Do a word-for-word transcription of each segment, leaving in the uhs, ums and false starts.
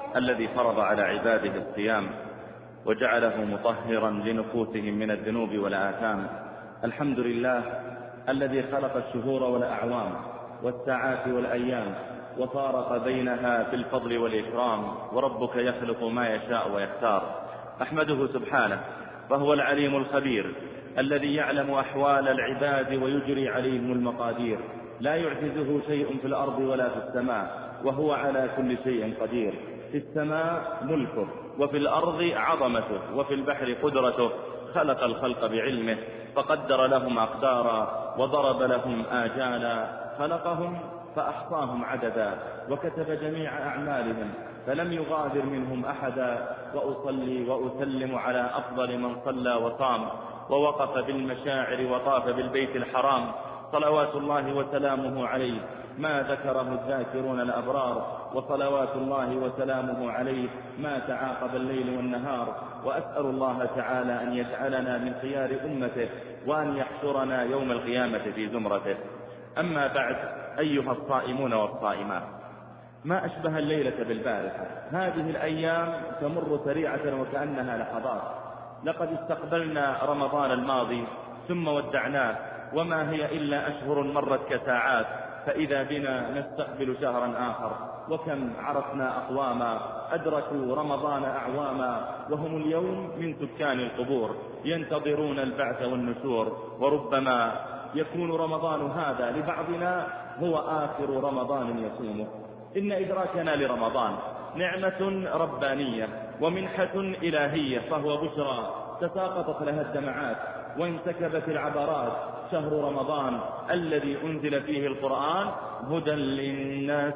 الذي فرض على عباده الصيام وجعله مطهرا لنفوسهم من الذنوب والآثام. الحمد لله الذي خلق الشهور والأعوام والساعات والأيام وفارق بينها في الفضل والإكرام، وربك يخلق ما يشاء ويختار. أحمده سبحانه، فهو العليم الخبير الذي يعلم أحوال العباد ويجري عليهم المقادير، لا يعجزه شيء في الأرض ولا في السماء، وهو على كل شيء قدير. في السماء ملكه، وفي الأرض عظمته، وفي البحر قدرته. خلق الخلق بعلمه فقدر لهم أقدارا وضرب لهم آجالا. خلقهم فأحصاهم عددا وكتب جميع أعمالهم فلم يغادر منهم أحدا. وأصلي وأسلم على أفضل من صلى وصام ووقف بالمشاعر وطاف بالبيت الحرام، صلوات الله وسلامه عليه ما ذكره الذاكرون الأبرار، وصلوات الله وسلامه عليه ما تعاقب الليل والنهار. وأسأل الله تعالى أن يجعلنا من خيار أمته وأن يحشرنا يوم القيامة في زمرته. أما بعد، أيها الصائمون والصائمات، ما أشبه الليلة بالبارحة. هذه الأيام تمر سريعة وكأنها لحظات. لقد استقبلنا رمضان الماضي ثم ودعناه، وما هي إلا أشهر مرت كساعات، فإذا بنا نستقبل شهرا آخر. وكم عرفنا أقواما أدركوا رمضان أعواما وهم اليوم من سكان القبور ينتظرون البعث والنشور. وربما يكون رمضان هذا لبعضنا هو آخر رمضان يصومه. إن إدراكنا لرمضان نعمة ربانية ومنحة إلهية، فهو بشرى تساقطت لها الدمعات وانسكبت العبرات. شهر رمضان الذي أنزل فيه القرآن هدى للناس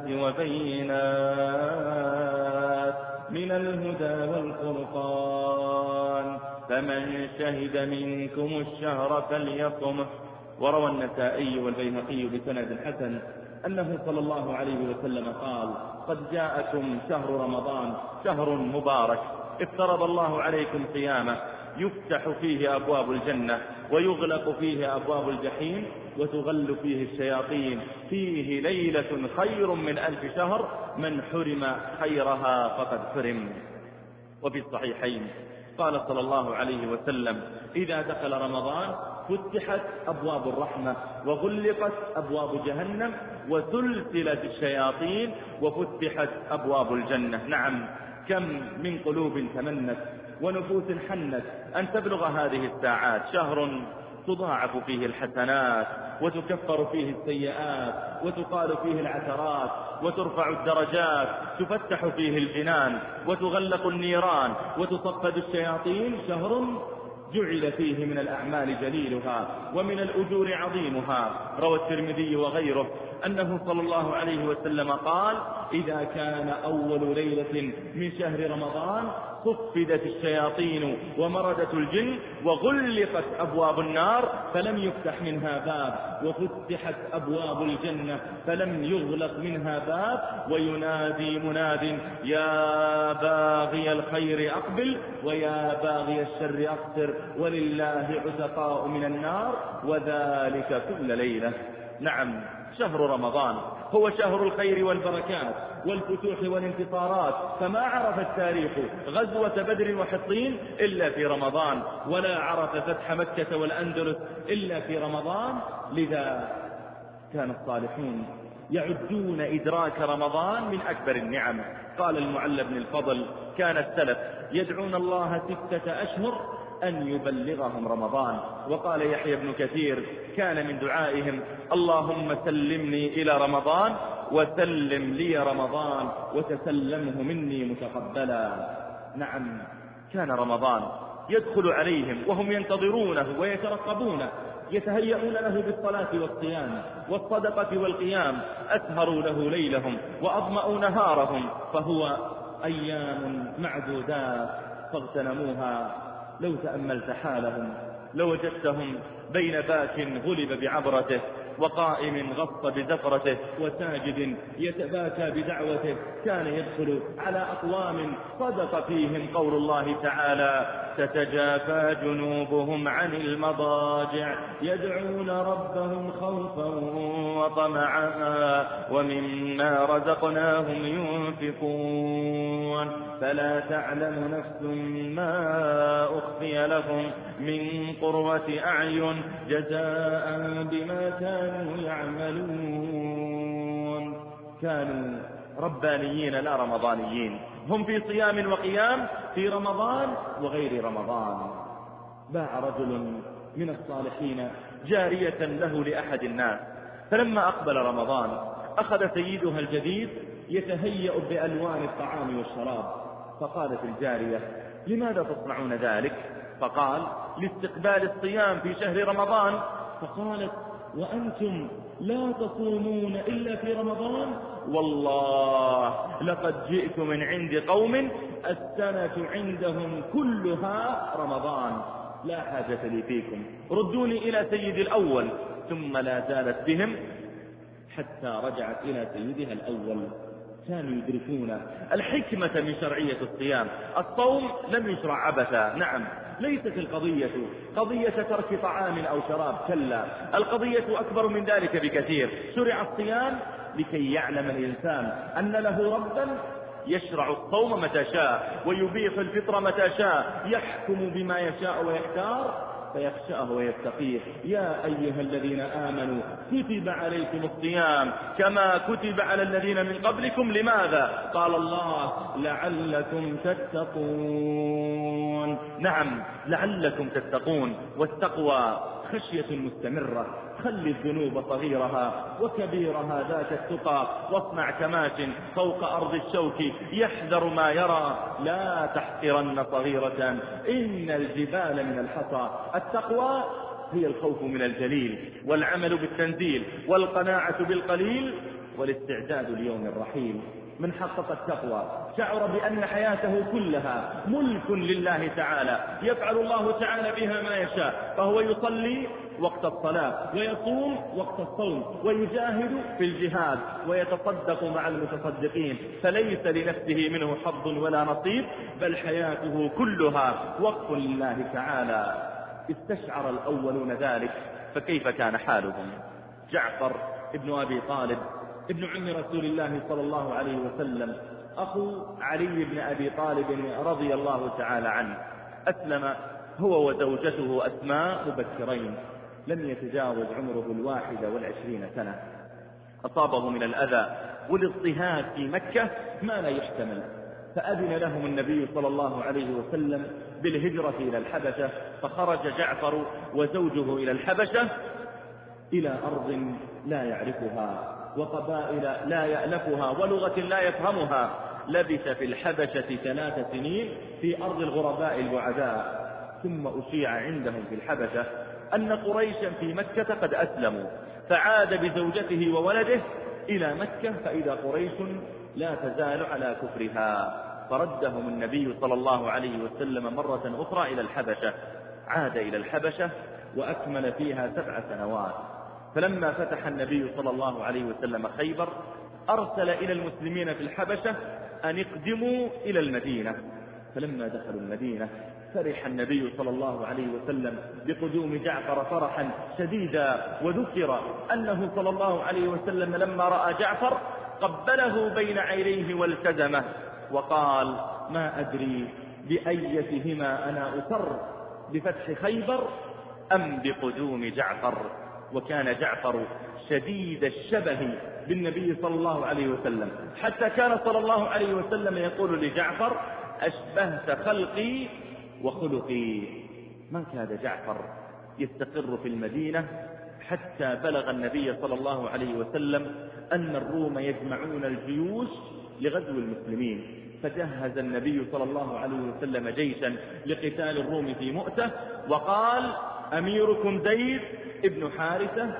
وبينات من الهدى والفرقان، فمن شهد منكم الشهر فليصمه. وروى النسائي والبيهقي بسند حسن أنه صلى الله عليه وسلم قال: قد جاءكم شهر رمضان شهر مبارك افترض الله عليكم صيامه، يفتح فيه أبواب الجنة ويغلق فيه أبواب الجحيم وتغل فيه الشياطين، فيه ليلة خير من ألف شهر، من حرم خيرها فقد حرم. وفي الصحيحين قال صلى الله عليه وسلم: إذا دخل رمضان فتحت أبواب الرحمة وغلقت أبواب جهنم وسلسلت الشياطين وفتحت أبواب الجنة. نعم، كم من قلوب تمنت ونفوس حنت أن تبلغ هذه الساعات. شهر تضاعف فيه الحسنات وتكفر فيه السيئات وتقال فيه العثرات وترفع الدرجات، تفتح فيه الجنان وتغلق النيران وتصفد الشياطين. شهر جعل فيه من الأعمال جليلها ومن الأجور عظيمها. روى الترمذي وغيره أنه صلى الله عليه وسلم قال: إذا كان أول ليلة من شهر رمضان صفدت الشياطين ومردت الجن وغلقت أبواب النار فلم يفتح منها باب، وفتحت أبواب الجنة فلم يغلق منها باب. وينادي مناد: يا باغي الخير أقبل ويا باغي الشر أقصر، ولله عتقاء من النار، وذلك كل ليلة. نعم، شهر رمضان هو شهر الخير والبركات والفتوح والانتصارات، فما عرف التاريخ غزوة بدر وحطين إلا في رمضان، ولا عرف فتح مكة والأندلس إلا في رمضان. لذا كان الصالحون يعدون إدراك رمضان من أكبر النعم. قال المعلى بن الفضل: كان السلف يدعون الله ستة أشهر أن يبلغهم رمضان. وقال يحيى بن كثير: كان من دعائهم: اللهم سلمني إلى رمضان وسلم لي رمضان وتسلمه مني متقبلا. نعم، كان رمضان يدخل عليهم وهم ينتظرونه ويترقبونه، يتهيئون له بالصلاة والصيام والصدقة والقيام، أسهروا له ليلهم وأظمأوا نهارهم، فهو أيام معدودات فاغتنموها. لو تأملت حالهم لوجدتهم بين باك غلب بعبرته وقائم غص بزفرته وساجد يتباكى بدعوته. كان يدخل على أقوام صدق فيهم قول الله تعالى: تتجافى جنوبهم عن المضاجع يدعون ربهم خوفا وطمعا ومما رزقناهم ينفقون. فلا تعلم نفس ما أخفي لهم من قرة أعين جزاء بما كانوا يعملون. كانوا ربانيين لا رمضانيين، هم في صيام وقيام في رمضان وغير رمضان. باع رجل من الصالحين جارية له لأحد الناس، فلما أقبل رمضان أخذ سيدها الجديد يتهيأ بألوان الطعام والشراب، فقالت الجارية: لماذا تصنعون ذلك؟ فقال: لاستقبال الصيام في شهر رمضان. فقالت: وأنتم لا تصومون إلا في رمضان؟ والله لقد جئت من عند قوم السنة عندهم كلها رمضان، لا حاجة لي فيكم، ردوني إلى سيدي الأول. ثم لا زالت بهم حتى رجعت إلى سيدها الأول. كانوا يدركون الحكمة من شرعية الصيام. الصوم لم يشرع عبثا، نعم، ليست القضية قضية ترك طعام أو شراب، كلا، القضية أكبر من ذلك بكثير. شرع الصيام لكي يعلم الإنسان أن له ربا يشرع الصوم متى شاء ويبيح الفطر متى شاء، يحكم بما يشاء ويختار فيخشاه ويتقيه. يا أيها الذين آمنوا كتب عليكم الصيام كما كتب على الذين من قبلكم. لماذا؟ قال الله: لعلكم تتقون. نعم، لعلكم تتقون. والتقوى خشية مستمرة. خلي الذنوب صغيرها وكبيرها ذاك التقى، واصنع كماش فوق أرض الشوك يحذر ما يرى، لا تحقرن صغيرة إن الجبال من الحصى. التقوى هي الخوف من الجليل، والعمل بالتنزيل، والقناعة بالقليل، والاستعداد ليوم الرحيل. من حقق التقوى شعر بأن حياته كلها ملك لله تعالى، يفعل الله تعالى بها ما يشاء، فهو يصلي وقت الصلاة، ويصوم وقت الصوم، ويجاهد في الجهاد، ويتصدق مع المتصدقين، فليس لنفسه منه حظ ولا نصيب، بل حياته كلها وقف لله تعالى. استشعر الأولون ذلك، فكيف كان حالهم؟ جعفر ابن أبي طالب ابن عم رسول الله صلى الله عليه وسلم، أخو علي بن أبي طالب رضي الله تعالى عنه، أسلم هو وزوجته أسماء مبكرين، لم يتجاوز عمره الواحدة والعشرين سنة. أصابه من الأذى والاضطهاد في مكة ما لا يحتمل، فأذن لهم النبي صلى الله عليه وسلم بالهجرة إلى الحبشة، فخرج جعفر وزوجه إلى الحبشة، إلى أرض لا يعرفها وقبائل لا يألفها ولغة لا يفهمها. لبث في الحبشة ثلاث سنين في أرض الغرباء البعداء، ثم أشيع عندهم في الحبشة أن قريشا في مكة قد أسلموا، فعاد بزوجته وولده إلى مكة، فإذا قريش لا تزال على كفرها، فردهم النبي صلى الله عليه وسلم مرة أخرى إلى الحبشة. عاد إلى الحبشة وأكمل فيها سبع سنوات. فلما فتح النبي صلى الله عليه وسلم خيبر أرسل إلى المسلمين في الحبشة أن اقدموا إلى المدينة. فلما دخلوا المدينة فرح النبي صلى الله عليه وسلم بقدوم جعفر فرحا شديدا، وذكر أنه صلى الله عليه وسلم لما رأى جعفر قبله بين عينيه والتزمه وقال: ما أدري بأيتهما أنا أسر، بفتح خيبر أم بقدوم جعفر. وكان جعفر شديد الشبه بالنبي صلى الله عليه وسلم، حتى كان صلى الله عليه وسلم يقول لجعفر: أشبهت خلقي وخلقي. ما كاد جعفر يستقر في المدينة حتى بلغ النبي صلى الله عليه وسلم أن الروم يجمعون الجيوش لغزو المسلمين، فجهز النبي صلى الله عليه وسلم جيشا لقتال الروم في مؤتة، وقال: أميركم زيد ابن حارثة،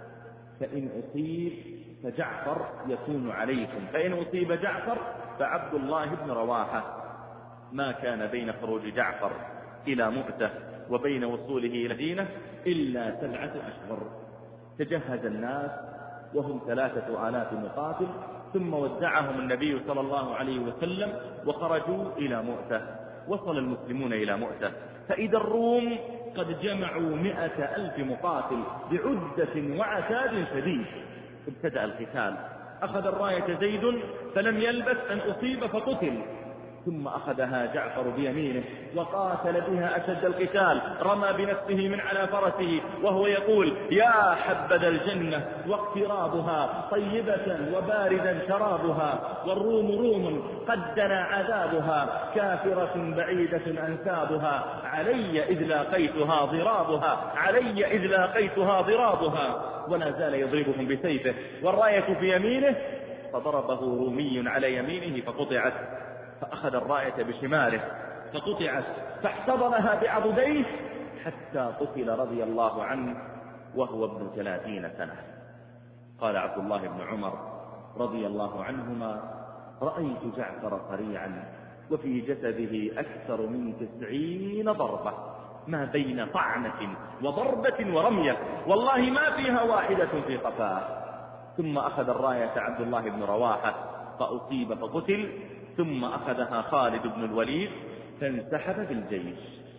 فإن أصيب فجعفر يكون عليكم، فإن أصيب جعفر فعبد الله بن رواحة. ما كان بين خروج جعفر إلى مؤتة وبين وصوله إلى المدينة إلا سبعة أشهر. تجهز الناس وهم ثلاثة آلاف مقاتل، ثم ودعهم النبي صلى الله عليه وسلم وخرجوا إلى مؤتة. وصل المسلمون إلى مؤتة فإذا الروم قد جمعوا مئة ألف مقاتل بعدة وعتاد شديد. ابتدأ القتال، أخذ الراية زيد فلم يلبث أن أصيب فقتل، ثم أخذها جعفر بيمينه وقاتل بها أشد القتال، رمى بنفسه من على فرسه وهو يقول: يا حبذا الجنة واقترابها، طيبة وباردا شرابها، والروم روم قد دنا عذابها، كافرة بعيدة أنسابها، علي إذ لاقيتها ضرابها، علي إذ لاقيتها ضرابها. ولا زال يضربهم بسيفه والراية في يمينه، فضربه رومي على يمينه فقطعت، فأخذ الراية بشماله فقطعت، فاحتضنها بعضديه حتى قتل رضي الله عنه وهو ابن ثلاثين سنة. قال عبد الله بن عمر رضي الله عنهما: رأيت جعفر صريعا وفي جسده أكثر من تسعين ضربة، ما بين طعنة وضربة ورمية، والله ما فيها واحدة في قفاه. ثم أخذ الراية عبد الله بن رواحة فأصيب فقتل، ثم أخذها خالد بن الوليد فانسحب بالجيش.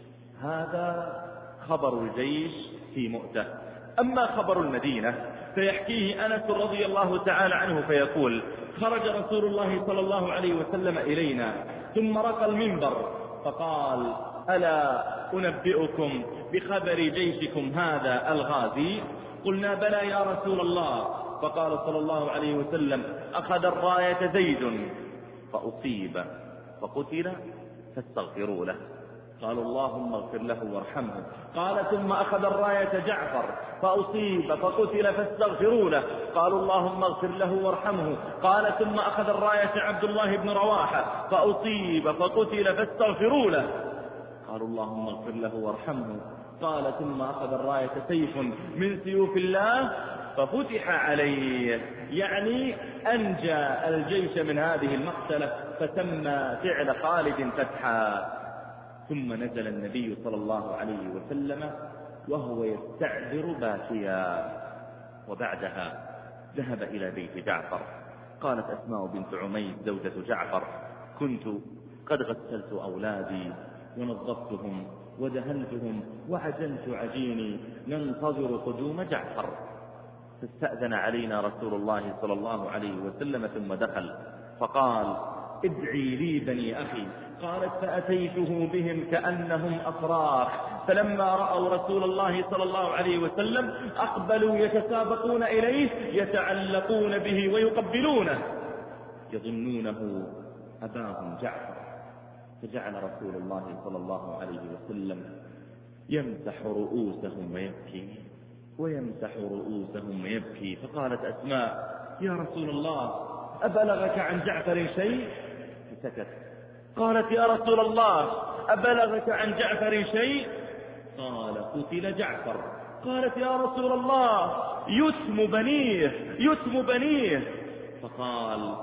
هذا خبر الجيش في مؤتة. أما خبر المدينة فيحكيه أنس رضي الله تعالى عنه فيقول: خرج رسول الله صلى الله عليه وسلم إلينا ثم رقى المنبر فقال: ألا أنبئكم بخبر جيشكم هذا الغازي؟ قلنا: بلى يا رسول الله. فقال صلى الله عليه وسلم: أخذ الراية زيد فأصيب فقتل فاستغفروا له. قالوا: اللهم اغفر له وارحمه. قال: ثم أخذ الراية جعفر فأصيب فقتل فاستغفروا له. قالوا: اللهم اغفر له وارحمه. قال: ثم أخذ الراية عبد الله بن رواحة فأصيب فقتل فاستغفروا له. قالوا: اللهم اغفر له وارحمه. قال: ثم أخذ الراية سيف من سيوف الله ففتح عليه، يعني أنجى الجيش من هذه المقتلة، فسمى فعل خالد فتحا. ثم نزل النبي صلى الله عليه وسلم وهو يستعذر باكيا، وبعدها ذهب إلى بيت جعفر. قالت أسماء بنت عميس زوجة جعفر: كنت قد غسلت أولادي ونظفتهم ودهنتهم وعجنت عجيني ننتظر قدوم جعفر، فاستأذن علينا رسول الله صلى الله عليه وسلم ثم دخل فقال: ادعي لي بني أخي. قالت: فأتيته بهم كأنهم أفراخ، فلما رأوا رسول الله صلى الله عليه وسلم أقبلوا يتسابقون إليه يتعلقون به ويقبلونه يظنونه أباهم جعفر. فجعل رسول الله صلى الله عليه وسلم يمسح رؤوسهم ويبكي ويمسح رؤوسهم ويبكي. فقالت أسماء: يا رسول الله، أبلغك عن جعفر شيء؟ فسكت. قالت: يا رسول الله، أبلغك عن جعفر شيء؟ قال: قتل جعفر. قالت: يا رسول الله، يتم بنيه يتم بنيه. فقال: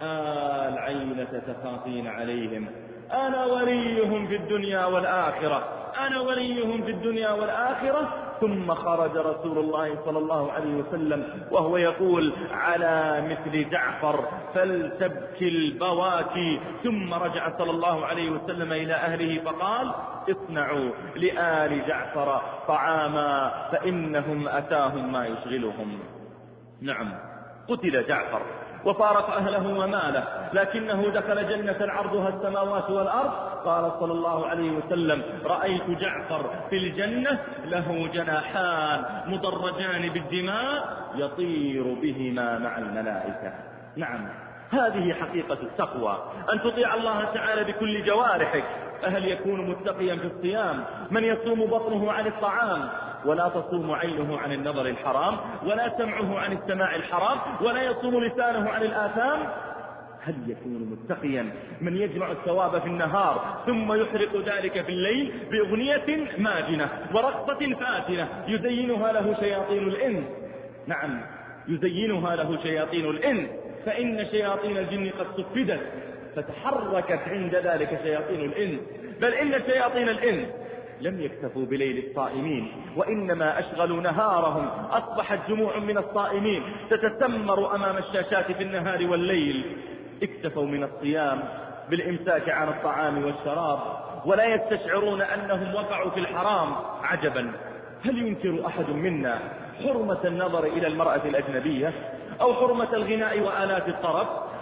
آل عينة تخافين عليهم، أنا وليهم في الدنيا والآخرة أنا وليهم في الدنيا والآخرة. ثم خرج رسول الله صلى الله عليه وسلم وهو يقول: على مثل جعفر فلتبكي البواكي. ثم رجع صلى الله عليه وسلم إلى أهله فقال: اصنعوا لآل جعفر طعاما فإنهم أتاهم ما يشغلهم. نعم، قتل جعفر وفارق أهله وماله، لكنه دخل جنة عرضها السماوات والأرض. قال صلى الله عليه وسلم: رأيت جعفر في الجنة له جناحان مدرجان بالدماء يطير بهما مع الملائكة. نعم، هذه حقيقة التقوى، أن تطيع الله تعالى بكل جوارحك. فهل يكون متقيا في الصيام من يصوم بطنه عن الطعام ولا تصوم عينه عن النظر الحرام ولا سمعه عن السماع الحرام ولا يصوم لسانه عن الآثام؟ هل يكون متقيا من يجمع الثواب في النهار ثم يحرق ذلك في الليل بأغنية ماجنة ورقصة فاتنة يزينها له شياطين الإنس؟ نعم، يزينها له شياطين الإنس، فإن شياطين الجن قد صفدت فتحركت عند ذلك شياطين الإنس. بل إن شياطين الإنس لم يكتفوا بليل الصائمين، وإنما أشغلوا نهارهم. أصبحت جموع من الصائمين تتسمر أمام الشاشات في النهار والليل. اكتفوا من الصيام بالإمساك عن الطعام والشراب ولا يستشعرون أنهم وقعوا في الحرام. عجبا، هل ينكر أحد منا حرمة النظر إلى المرأة الأجنبية أو حرمة الغناء وآلات الطرب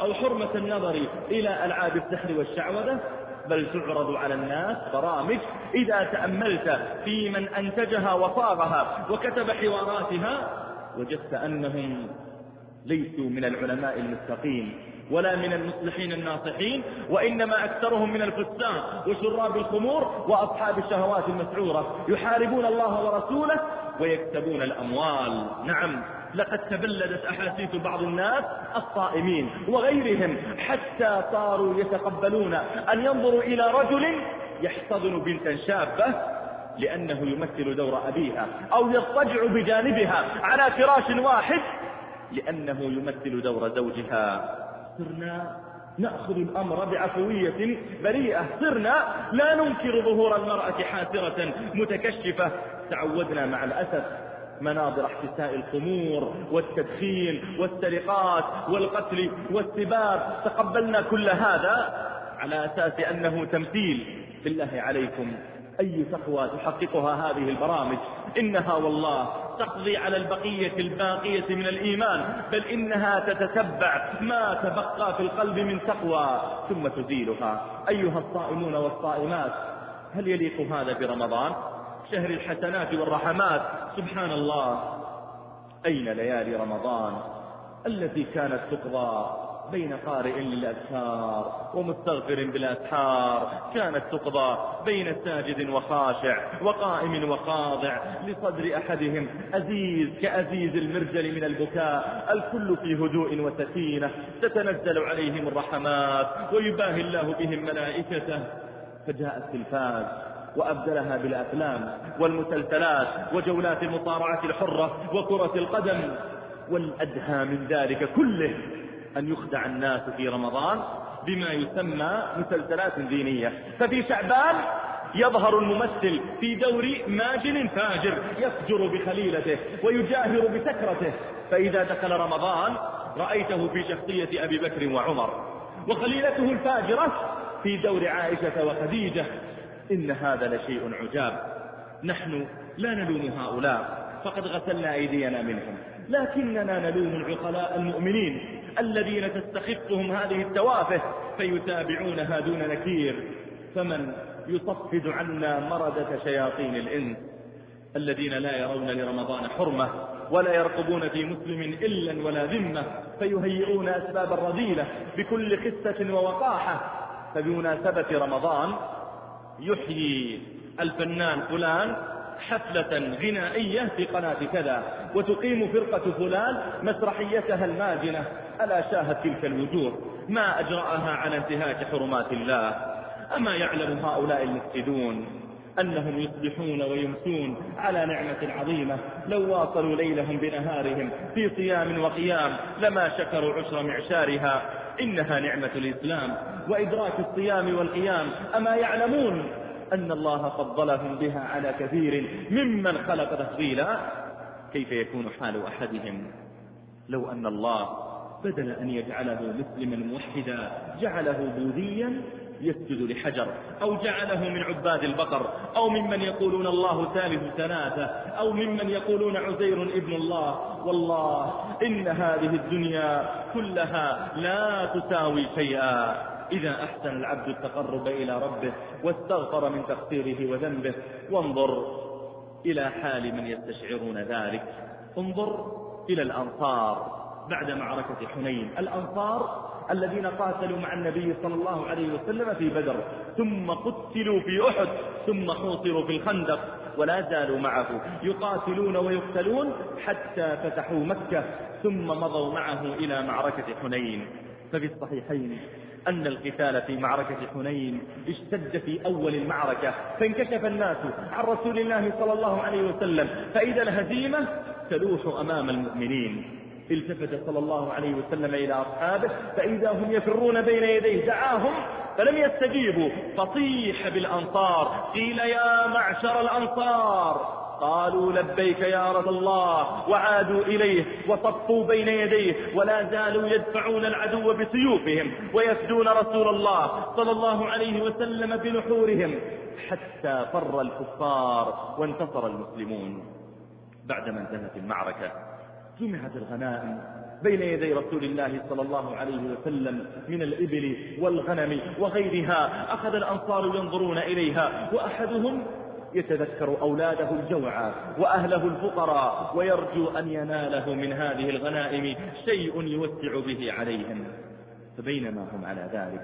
أو حرمة النظر إلى ألعاب السحر والشعوذة، بل تعرض على الناس برامج إذا تأملت في من أنتجها وصاغها وكتب حواراتها وجدت أنهم ليسوا من العلماء المستقيم ولا من المصلحين الناصحين، وإنما أكثرهم من الفساق وشراب الخمور وأصحاب الشهوات المسعورة، يحاربون الله ورسوله ويكسبون الأموال. نعم، لقد تبلدت أحاسيس بعض الناس الصائمين وغيرهم حتى صاروا يتقبلون أن ينظروا إلى رجل يحتضن بنتا شابة لأنه يمثل دور أبيها، أو يضطجع بجانبها على فراش واحد لأنه يمثل دور زوجها. صرنا نأخذ الأمر بعفوية بريئة، صرنا لا ننكر ظهور المرأة حاسرة متكشفة. تعودنا مع الأسف مناظر احتساء الخمور والتدخين والسرقات والقتل والسباب، تقبلنا كل هذا على أساس أنه تمثيل. بالله عليكم، أي تقوى تحققها هذه البرامج؟ إنها والله تقضي على البقية الباقية من الإيمان، بل إنها تتتبع ما تبقى في القلب من تقوى ثم تزيلها. أيها الصائمون والصائمات، هل يليق هذا برمضان شهر الحسنات والرحمات؟ سبحان الله، أين ليالي رمضان التي كانت تقضى بين قارئ للأذكار ومستغفر بالأسحار، كانت تقضى بين ساجد وخاشع وقائم وخاضع، لصدر أحدهم أزيز كأزيز المرجل من البكاء، الكل في هدوء وسكينة، تتنزل عليهم الرحمات ويباهي الله بهم ملائكته. فجاء التلفاز وأبدلها بالأفلام والمسلسلات وجولات المصارعة الحرة وكرة القدم، والأدهى من ذلك كله أن يخدع الناس في رمضان بما يسمى مسلسلات دينية. ففي شعبان يظهر الممثل في دور ماجن فاجر يفجر بخليلته ويجاهر بسكرته، فإذا دخل رمضان رأيته في شخصية أبي بكر وعمر، وخليلته الفاجرة في دور عائشة وخديجة. إن هذا لشيء عجاب. نحن لا نلوم هؤلاء، فقد غسلنا أيدينا منهم، لكننا نلوم العقلاء المؤمنين الذين تستخفهم هذه التوافه فيتابعونها دون نكير. فمن يصفد عنا مردة شياطين الإنس الذين لا يرون لرمضان حرمة ولا يرقبون في مسلم إلا ولا ذمة، فيهيئون أسباب الرذيلة بكل خسة ووقاحة. فبمناسبة رمضان يحيي الفنان فلان حفلة غنائية في قناة كذا، وتقيم فرقة فلان مسرحيتها الماجنة. ألا شاهد تلك الوجوه ما أجرأها على انتهاك حرمات الله؟ أما يعلم هؤلاء المفسدون أنهم يصبحون ويمسون على نعمة عظيمة؟ لو واصلوا ليلهم بنهارهم في صيام وقيام لما شكروا عشر معشارها. إنها نعمة الإسلام وإدراك الصيام والقيام. أما يعلمون أن الله فضلهم بها على كثير ممن خلق تفضيلا؟ كيف يكون حال أحدهم لو أن الله بدل أن يجعله مسلما موحدا جعله بوذيا يسجد لحجر، أو جعله من عباد البقر، أو ممن يقولون الله ثالث ثلاثة، أو ممن يقولون عزير ابن الله؟ والله إن هذه الدنيا كلها لا تساوي شيئا إذا أحسن العبد التقرب إلى ربه واستغفر من تقصيره وذنبه. وانظر إلى حال من يستشعرون ذلك. انظر إلى الأنصار بعد معركة حنين، الأنصار الذين قاتلوا مع النبي صلى الله عليه وسلم في بدر، ثم قتلوا في أحد، ثم حوصروا في الخندق، ولا زالوا معه يقاتلون ويقتلون حتى فتحوا مكة، ثم مضوا معه إلى معركة حنين. ففي الصحيحين أن القتال في معركة حنين اشتد في أول المعركة، فانكشف الناس عن رسول الله صلى الله عليه وسلم، فإذا الهزيمة تلوح أمام المؤمنين. التفت صلى الله عليه وسلم إلى أصحابه فإذا هم يفرون بين يديه، دعاهم فلم يستجيبوا، فصيح بالأنصار، قيل يا معشر الأنصار، قالوا لبيك يا رسول الله، وعادوا إليه وصفوا بين يديه، ولا زالوا يدفعون العدو بسيوفهم ويفدون رسول الله صلى الله عليه وسلم بنحورهم، حتى فر الكفار وانتصر المسلمون. بعدما انتهت المعركة جمعت الغنائم بين يدي رسول الله صلى الله عليه وسلم من الإبل والغنم وغيرها، أخذ الأنصار ينظرون إليها، وأحدهم يتذكر أولاده الجوعى وأهله الفقراء ويرجو أن يناله من هذه الغنائم شيء يوسع به عليهم. فبينما هم على ذلك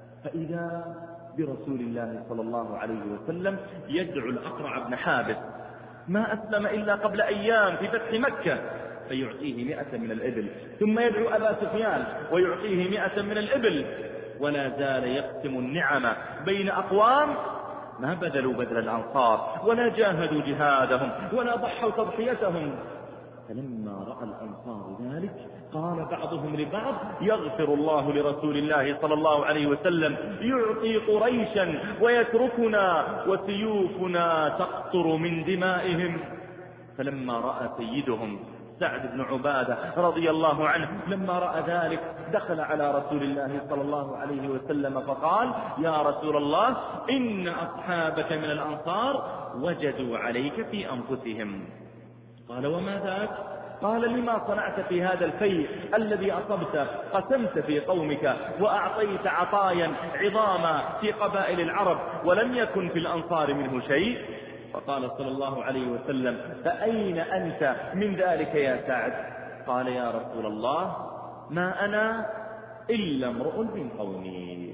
فإذا برسول الله صلى الله عليه وسلم يدعو الأقرع بن حابس، ما أسلم إلا قبل أيام في فتح مكة، فيعطيه مئة من الإبل، ثم يدعو أبا سفيان ويعطيه مئة من الإبل، ولا زال يقسم النعم بين أقوام ما بذلوا بذل الأنصار ولا جاهدوا جهادهم ولا ضحوا تضحيتهم. فلما رأى الأنصار ذلك قال بعضهم لبعض: يغفر الله لرسول الله صلى الله عليه وسلم، يعطي قريشا ويتركنا وسيوفنا تقطر من دمائهم. فلما رأى سيدهم سعد بن عبادة رضي الله عنه لما رأى ذلك دخل على رسول الله صلى الله عليه وسلم فقال: يا رسول الله، إن أصحابك من الأنصار وجدوا عليك في أنفسهم. قال: وما ذاك؟ قال: لما صنعت في هذا الفيء الذي أصبت؟ قسمت في قومك وأعطيت عطايا عظاما في قبائل العرب ولم يكن في الأنصار منه شيء. فقال صلى الله عليه وسلم: فأين أنت من ذلك يا سعد؟ قال: يا رسول الله، ما أنا إلا امرؤ من قومي.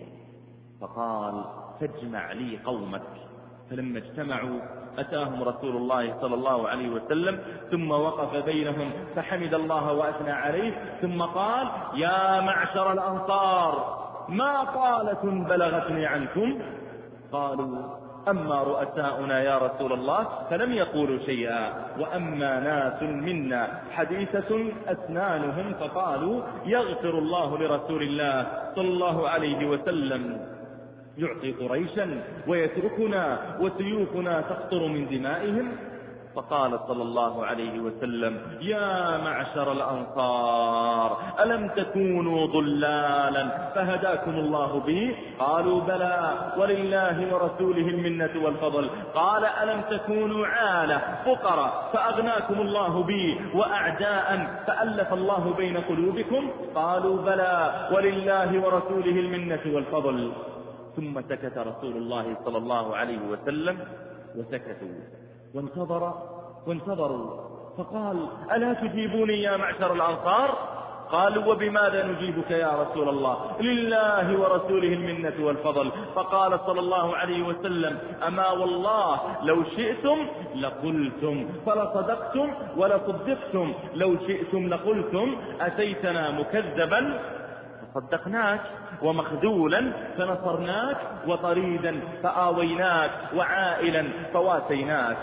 فقال: فاجمع لي قومك. فلما اجتمعوا أتاهم رسول الله صلى الله عليه وسلم، ثم وقف بينهم فحمد الله وأثنى عليه، ثم قال: يا معشر الأنصار، ما طالة بلغتني عنكم؟ قالوا: أما رؤساؤنا يا رسول الله فلم يقولوا شيئا، وأما ناس منا حديثة أسنانهم فقالوا: يغفر الله لرسول الله صلى الله عليه وسلم، يعطي قريشا ويتركنا وسيوفنا تقطر من دمائهم. فقال صلى الله عليه وسلم: يا معشر الأنصار، ألم تكونوا ضلالا فهداكم الله به؟ قالوا: بلى، ولله ورسوله المنة والفضل. قال: ألم تكونوا عالة فقراء فأغناكم الله به، وأعداء فألف الله بين قلوبكم؟ قالوا: بلى، ولله ورسوله المنة والفضل. ثم سكت رسول الله صلى الله عليه وسلم وسكتوا وانتظر وانتظروا، فقال: ألا تجيبوني يا معشر الأنصار؟ قالوا: وبماذا نجيبك يا رسول الله؟ لله ورسوله المنة والفضل. فقال صلى الله عليه وسلم: أما والله لو شئتم لقلتم فلصدقتم ولصدقتم، لو شئتم لقلتم أتيتنا مكذبا فصدقناك، ومخذولا فنصرناك، وطريدا فآويناك، وعائلا فواسيناك.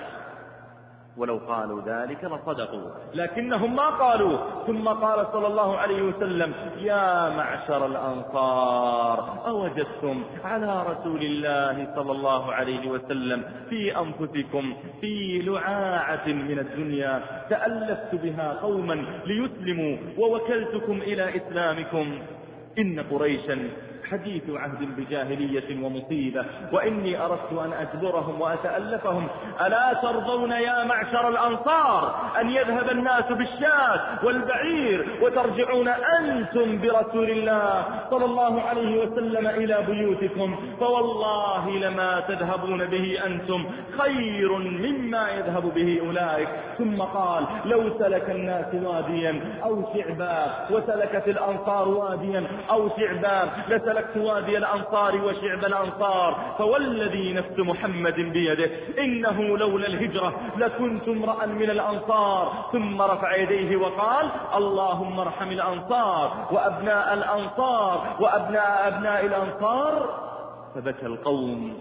ولو قالوا ذلك لصدقوا، لكنهم ما قالوا. ثم قال صلى الله عليه وسلم: يا معشر الأنصار، أوجدتم على رسول الله صلى الله عليه وسلم في أنفسكم في لعاعة من الدنيا تألفت بها قوما ليسلموا ووكلتكم إلى إسلامكم؟ إن قريشا حديث عهد بجاهلية ومصيبة، وإني أردت أن أجبرهم وأتألفهم. ألا ترضون يا معشر الأنصار أن يذهب الناس بالشاة والبعير وترجعون أنتم برسول الله صلى الله عليه وسلم إلى بيوتكم؟ فوالله لما تذهبون به أنتم خير مما يذهب به أولئك. ثم قال: لو سلك الناس واديا أو شعبا وسلكت الأنصار واديا أو شعبا لسلك وادي الأنصار وشعب الأنصار، فوالذي نفس محمد بيده إنه لولا الهجرة لكنت امرأ من الأنصار. ثم رفع يديه وقال: اللهم ارحم الأنصار وأبناء الأنصار وأبناء أبناء الأنصار. فبكى القوم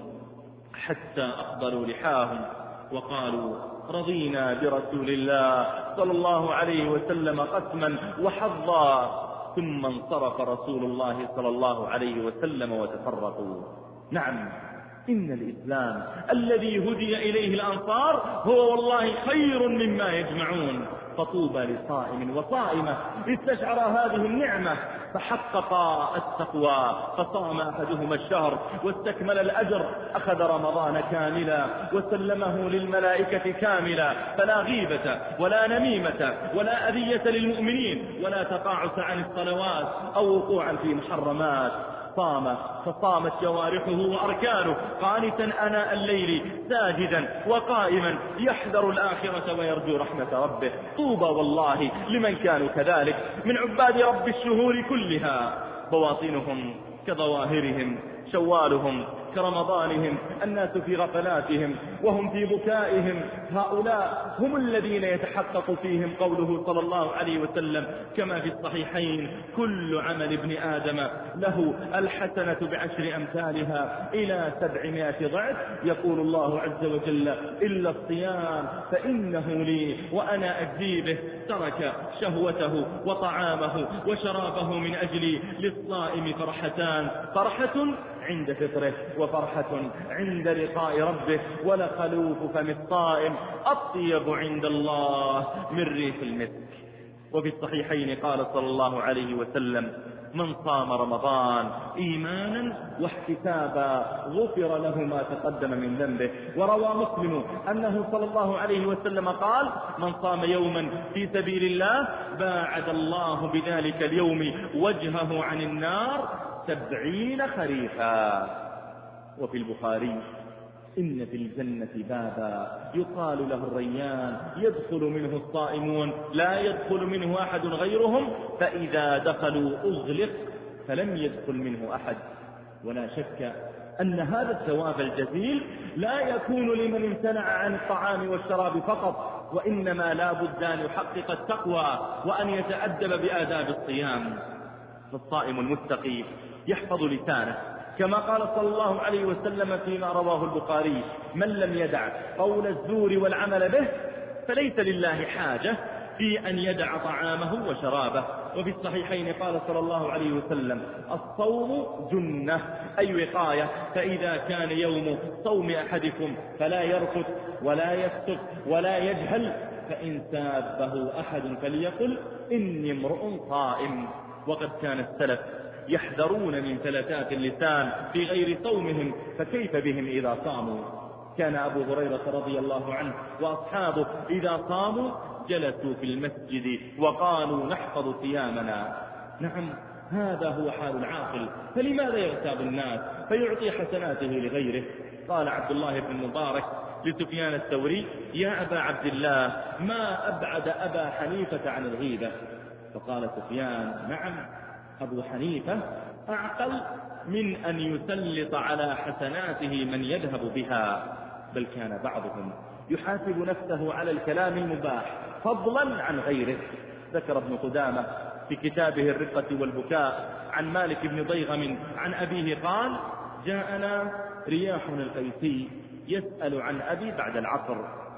حتى أقبلوا لحاهم وقالوا: رضينا برسول الله صلى الله عليه وسلم قسما وحظا. ثم انصرف رسول الله صلى الله عليه وسلم وتفرقوا. نعم، إن الإسلام الذي هدي إليه الأنصار هو والله خير مما يجمعون. فطوبى لصائم وصائمة استشعر هذه النعمة فحقق التقوى، فصام أحدهما الشهر واستكمل الأجر، أخذ رمضان كاملا وسلمه للملائكة كاملا، فلا غيبة ولا نميمة ولا أذية للمؤمنين ولا تقاعس عن الصلوات أو وقوعا في محرمات. صام فصامت جوارحه وأركانه قانتا آناء الليل ساجدا وقائما يحذر الآخرة ويرجو رحمة ربه. طوبى والله لمن كانوا كذلك من عباد رب الشهور كلها، بواطنهم كظواهرهم، شوالهم كرمضانهم، الناس في غفلاتهم وهم في بكائهم. هؤلاء هم الذين يتحقق فيهم قوله صلى الله عليه وسلم كما في الصحيحين: كل عمل ابن آدم له الحسنة بعشر أمثالها إلى سبعمائة ضعف. يقول الله عز وجل: إلا الصيام فإنه لي وأنا أجزي به. ترك شهوته وطعامه وشرابه من أجلي. للصائم فرحتان: فرحة عند فطره وفرحة عند لقاء ربه. ولخلوف فم الصائم أطيب عند الله من ريح المسك. وفي الصحيحين قال صلى الله عليه وسلم: من صام رمضان إيمانا واحتسابا غفر له ما تقدم من ذنبه. وروى مسلم أنه صلى الله عليه وسلم قال: من صام يوما في سبيل الله باعد الله بذلك اليوم وجهه عن النار سبعين خريفا. وفي البخاري: إن في الجنة بابا يقال له الريان يدخل منه الصائمون لا يدخل منه أحد غيرهم، فإذا دخلوا أغلق فلم يدخل منه أحد. ولا شك أن هذا الثواب الجزيل لا يكون لمن امتنع عن الطعام والشراب فقط، وإنما لا بد أن يحقق التقوى وأن يتأدب بآداب الصيام. فالصائم المتقي يحفظ لسانه كما قال صلى الله عليه وسلم فيما رواه البخاري: من لم يدع قول الزور والعمل به فليس لله حاجة في أن يدع طعامه وشرابه. وفي الصحيحين قال صلى الله عليه وسلم: الصوم جنة، أي وقاية. فإذا كان يوم صوم أحدكم فلا يرفث ولا يفسق ولا يجهل، فإن سابه أحد فليقل: إني امرؤ صائم. وقد كان السلف يحذرون من فلتات اللسان في غير صومهم، فكيف بهم إذا صاموا؟ كان أبو هريرة رضي الله عنه وأصحابه إذا صاموا جلسوا في المسجد وقالوا: نحفظ صيامنا. نعم، هذا هو حال العاقل، فلماذا يغتاب الناس فيعطي حسناته لغيره؟ قال عبد الله بن المبارك لسفيان الثوري: يا أبا عبد الله، ما أبعد أبا حنيفة عن الغيبة. فقال سفيان: نعم، أبو حنيفة أعقل من أن يسلط على حسناته من يذهب بها. بل كان بعضهم يحاسب نفسه على الكلام المباح فضلا عن غيره. ذكر ابن قدامة في كتابه الرقة والبكاء عن مالك بن ضيغم عن أبيه قال: جاءنا رياح القيسي يسأل عن أبي بعد العصر،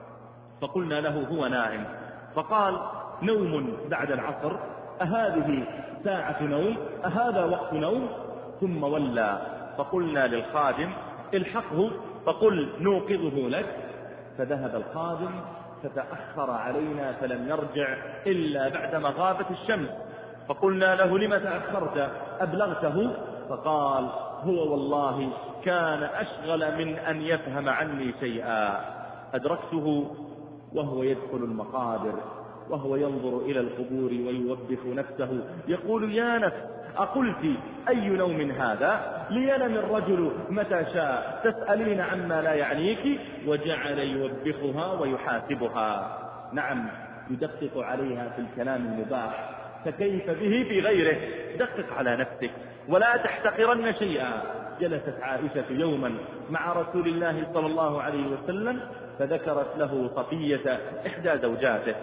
فقلنا له: هو نائم. فقال: نوم بعد العصر؟ أهذه ساعة نوم؟ أهذا وقت نوم؟ ثم ولى. فقلنا للخادم: الحقه فقل نوقظه لك. فذهب الخادم فتأخر علينا فلم يرجع إلا بعدما غابت الشمس. فقلنا له: لم تأخرت؟ أبلغته؟ فقال: هو والله كان أشغل من أن يفهم عني شيئا. أدركته وهو يدخل المقابر وهو ينظر إلى القبور ويوبخ نفسه يقول: يا نفس، أقلت أي نوم هذا؟ لينم الرجل متى شاء، تسألين عما لا يعنيك. وجعل يوبخها ويحاسبها. نعم، يدقق عليها في الكلام المباح، فكيف به في غيره؟ دقق على نفسك ولا تحتقرن شيئا. جلست عائشة يوما مع رسول الله صلى الله عليه وسلم فذكرت له صفية إحدى زوجاته،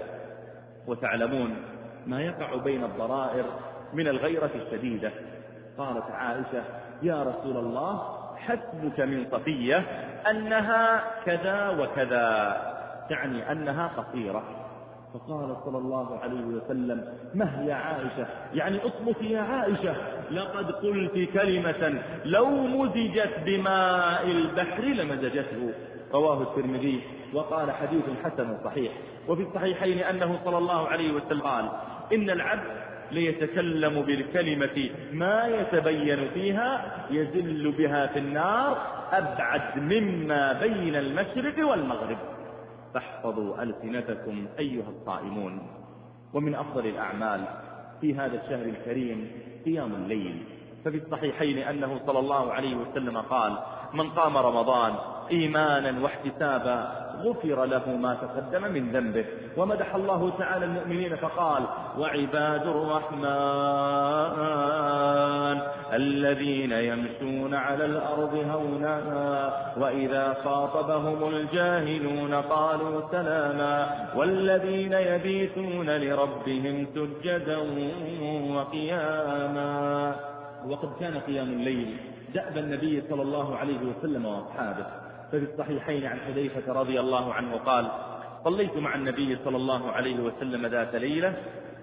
وتعلمون ما يقع بين الضرائر من الغيرة الشديدة. قالت عائشة: يا رسول الله، حسبك من صفية أنها كذا وكذا، تعني أنها قصيرة. فقال صلى الله عليه وسلم: مه يا عائشة، يعني اصمتي يا عائشة، لقد قلت كلمة لو مزجت بماء البحر لمزجته. رواه الترمذي وقال حديث حسن صحيح. وفي الصحيحين أنه صلى الله عليه وسلم قال إن العبد ليتكلم بالكلمة ما يتبين فيها يزل بها في النار أبعد مما بين المشرق والمغرب. فاحفظوا ألسنتكم أيها الصائمون. ومن أفضل الأعمال في هذا الشهر الكريم قيام الليل. ففي الصحيحين أنه صلى الله عليه وسلم قال من قام رمضان إيمانا واحتسابا غفر له ما تقدم من ذنبه. ومدح الله تعالى المؤمنين فقال وعباد الرحمن الذين يمشون على الأرض هونا وإذا خاطبهم الجاهلون قالوا سلاما والذين يبيتون لربهم سجدا وقياما. وقد كان قيام الليل دأب النبي صلى الله عليه وسلم وأصحابه. ففي الصحيحين عن حذيفة رضي الله عنه قال صليت مع النبي صلى الله عليه وسلم ذات ليلة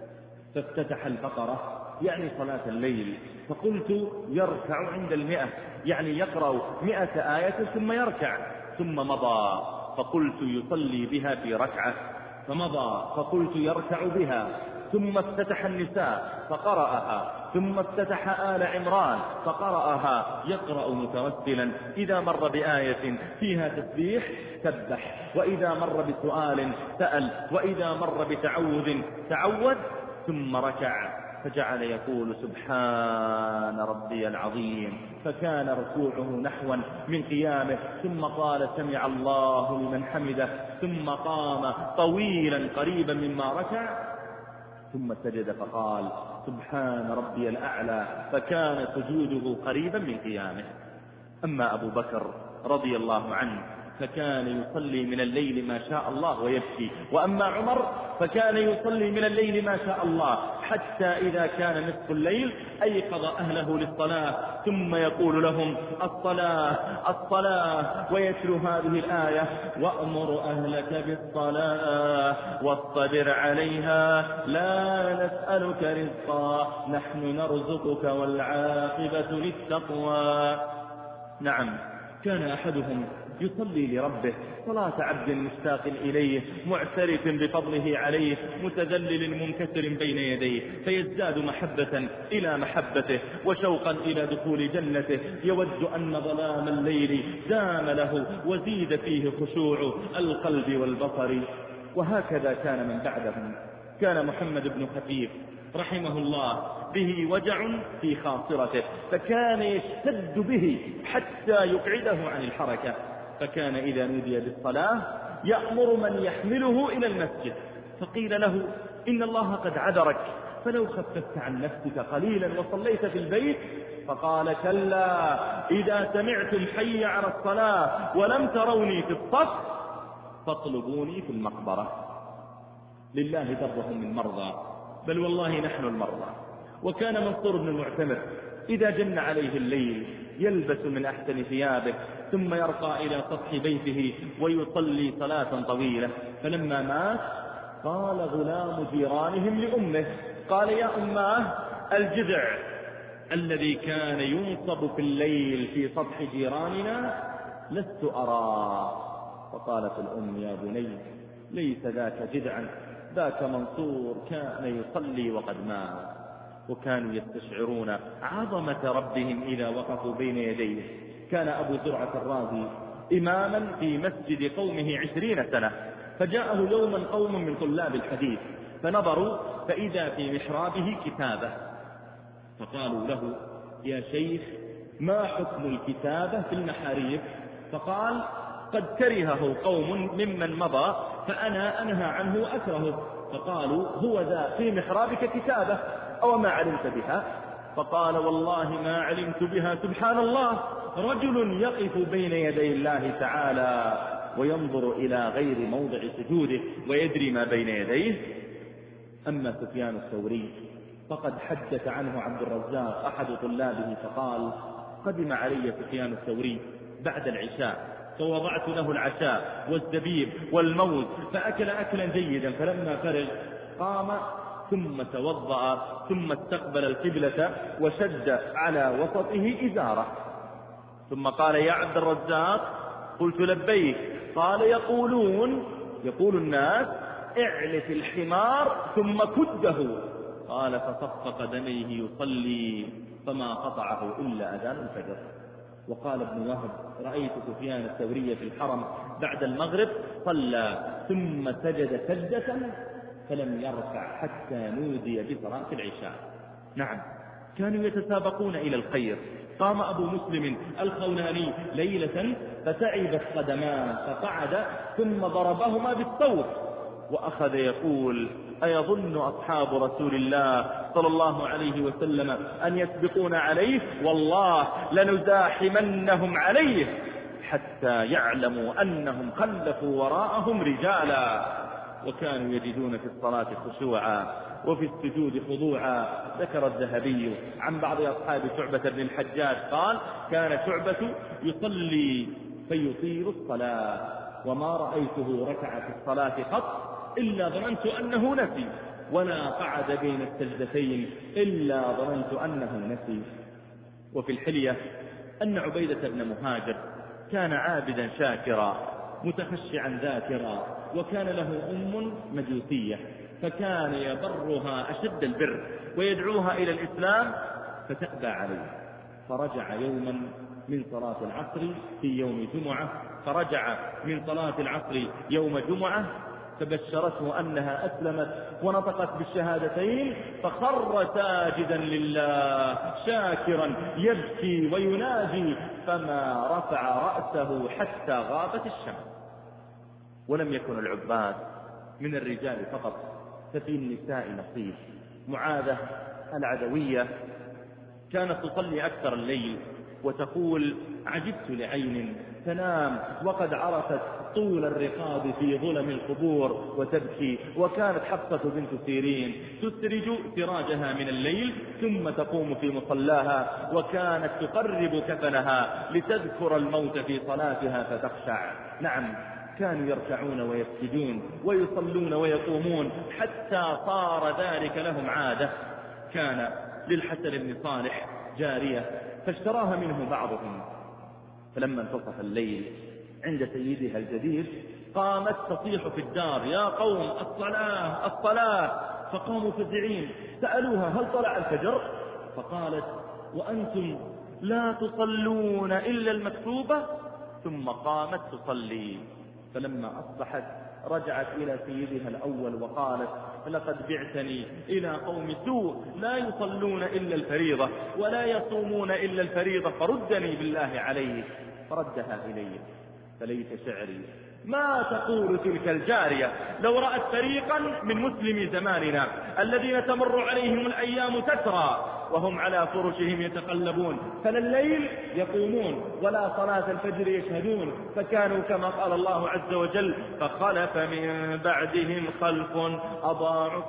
فافتتح البقرة يعني صلاة الليل فقلت يركع عند المئة يعني يقرأ مئة آية ثم يركع ثم مضى فقلت يصلي بها في ركعة فمضى فقلت يركع بها ثم افتتح النساء فقرأها ثم افتتح آل عمران فقرأها يقرأ مترتلا إذا مر بآية فيها تسبيح سبح وإذا مر بسؤال سأل وإذا مر بتعوذ تعوذ ثم ركع فجعل يقول سبحان ربي العظيم فكان ركوعه نحوا من قيامه ثم قال سمع الله لمن حمده ثم قام طويلا قريبا مما ركع ثم سجد فقال سبحان ربي الأعلى فكان سجوده قريبا من قيامه. أما أبو بكر رضي الله عنه فكان يصلي من الليل ما شاء الله ويبكي. وأما عمر فكان يصلي من الليل ما شاء الله حتى إذا كان نصف الليل أيقظ أهله للصلاة ثم يقول لهم الصلاة الصلاة ويتلو هذه الآية وأمر أهلك بالصلاة واصطبر عليها لا نسألك رزقا نحن نرزقك والعاقبة للتقوى. نعم كان أحدهم يصلي لربه صلاة عبد مشتاق إليه معترف بفضله عليه متذلل منكسر بين يديه فيزداد محبة إلى محبته وشوقا إلى دخول جنته يود أن ظلام الليل دام له وزيد فيه خشوع القلب والبصر. وهكذا كان من بعدهم. كان محمد بن خفيف رحمه الله به وجع في خاصرته فكان يشتد به حتى يقعده عن الحركة فكان إذا نودي بالصلاة يأمر من يحمله إلى المسجد فقيل له إن الله قد عذرك فلو خففت عن نفسك قليلا وصليت في البيت فقال كلا إذا سمعتم حي على الصلاة ولم تروني في الصف فاطلبوني في المقبرة. لله درهم من مرضى بل والله نحن المرضى. وكان منصور بن المعتمر إذا جن عليه الليل يلبس من أحسن ثيابه ثم يرقى إلى سطح بيته ويصلي صلاة طويلة فلما مات قال غلام جيرانهم لأمه قال يا أماه الجذع الذي كان ينصب في الليل في سطح جيراننا لست أراه. فقالت الأم يا بني ليس ذاك جذعا ذاك منصور كان يصلي وقد مات. وكانوا يستشعرون عظمة ربهم إذا وقفوا بين يديه. كان أبو زرعة الرازي إماما في مسجد قومه عشرين سنة فجاءه يوما قوم من طلاب الحديث فنظروا فإذا في محرابه كتابة فقالوا له يا شيخ ما حكم الكتابة في المحاريب؟ فقال قد كرهه قوم ممن مضى فأنا أنهى عنه وأكرهه. فقالوا هو ذا في محرابك كتابة أو ما علمت بها؟ فقال والله ما علمت بها سبحان الله رجل يقف بين يدي الله تعالى وينظر إلى غير موضع سجوده ويدري ما بين يديه. أما سفيان الثوري فقد حدث عنه عبد الرزاق أحد طلابه فقال قدم علي سفيان الثوري بعد العشاء فوضعت له العشاء والزبيب والموز فأكل أكلا جيدا فلما فرغ قام ثم توضأ ثم استقبل القبلة وشد على وسطه إزاره ثم قال يا عبد الرزاق قلت لبيك قال يقولون يقول الناس اعلف الحمار ثم كده. قال فصف قدميه يصلي فما قطعه إلا أذان الفجر. وقال ابن وهب رأيت سفيان الثوري في الحرم بعد المغرب صلى ثم سجد سجدة فلم يركع حتى نودي بصلاة العشاء. نعم كانوا يتسابقون إلى الخير. قام أبو مسلم الخولاني ليلة فتعبت قدماه فقعد ثم ضربهما بالصوت وأخذ يقول أيظن أصحاب رسول الله صلى الله عليه وسلم أن يسبقون عليه؟ والله لنزاحمنهم عليه حتى يعلموا أنهم خلفوا وراءهم رجالا. وكانوا يجدون في الصلاة خشوعا وفي السجود خضوعا. ذكر الذهبي عن بعض أصحاب شعبة بن الحجاج قال كان شعبة يصلي فيطيل الصلاة وما رأيته ركع في الصلاة قط إلا ظننت أنه نسي ولا قعد بين السجدتين إلا ظننت أنه نسي. وفي الحلية أن عبيدة بن مهاجر كان عابدا شاكرا متخشعا ذاكرا وكان له أم مجوسية فكان يبرها أشد البر ويدعوها إلى الإسلام فتأبى عليه. فرجع يوما من صلاة العصر في يوم جمعة فرجع من صلاة العصر يوم جمعة فبشرته أنها أسلمت ونطقت بالشهادتين فخر ساجدا لله شاكرا يبكي ويناجي فما رفع رأسه حتى غابت الشمس. ولم يكن العباد من الرجال فقط ففي النساء نصيب. معاذة العدوية كانت تصلي أكثر الليل وتقول عجبت لعين تنام وقد عرفت طول الرقاب في ظلم القبور وتبكي. وكانت حفصة بنت سيرين تسرج سراجها من الليل ثم تقوم في مصلاها وكانت تقرب كفنها لتذكر الموت في صلاتها فتخشع. نعم كانوا يركعون ويسجدون ويصلون ويقومون حتى صار ذلك لهم عادة. كان للحسن بن صالح جارية فاشتراها منه بعضهم فلما انتصف الليل عند سيدها الجديد قامت تصيح في الدار يا قوم الصلاة الصلاة. فقاموا فزعين سألوها هل طلع الفجر؟ فقالت وأنتم لا تصلون إلا المكتوبة. ثم قامت تصلي. فلما أصبحت رجعت إلى سيدها الأول وقالت لقد بعتني إلى قوم سوء لا يصلون إلا الفريضة ولا يصومون إلا الفريضة فردني بالله عليه. فردها إليه. فليت شعري ما تقول تلك الجارية لو رأت فريقا من مسلمي زماننا الذين تمر عليهم الأيام تترى وهم على فرشهم يتقلبون فلا الليل يقومون ولا صلاة الفجر يشهدون فكانوا كما قال الله عز وجل فخلف من بعدهم خلف أضاعوا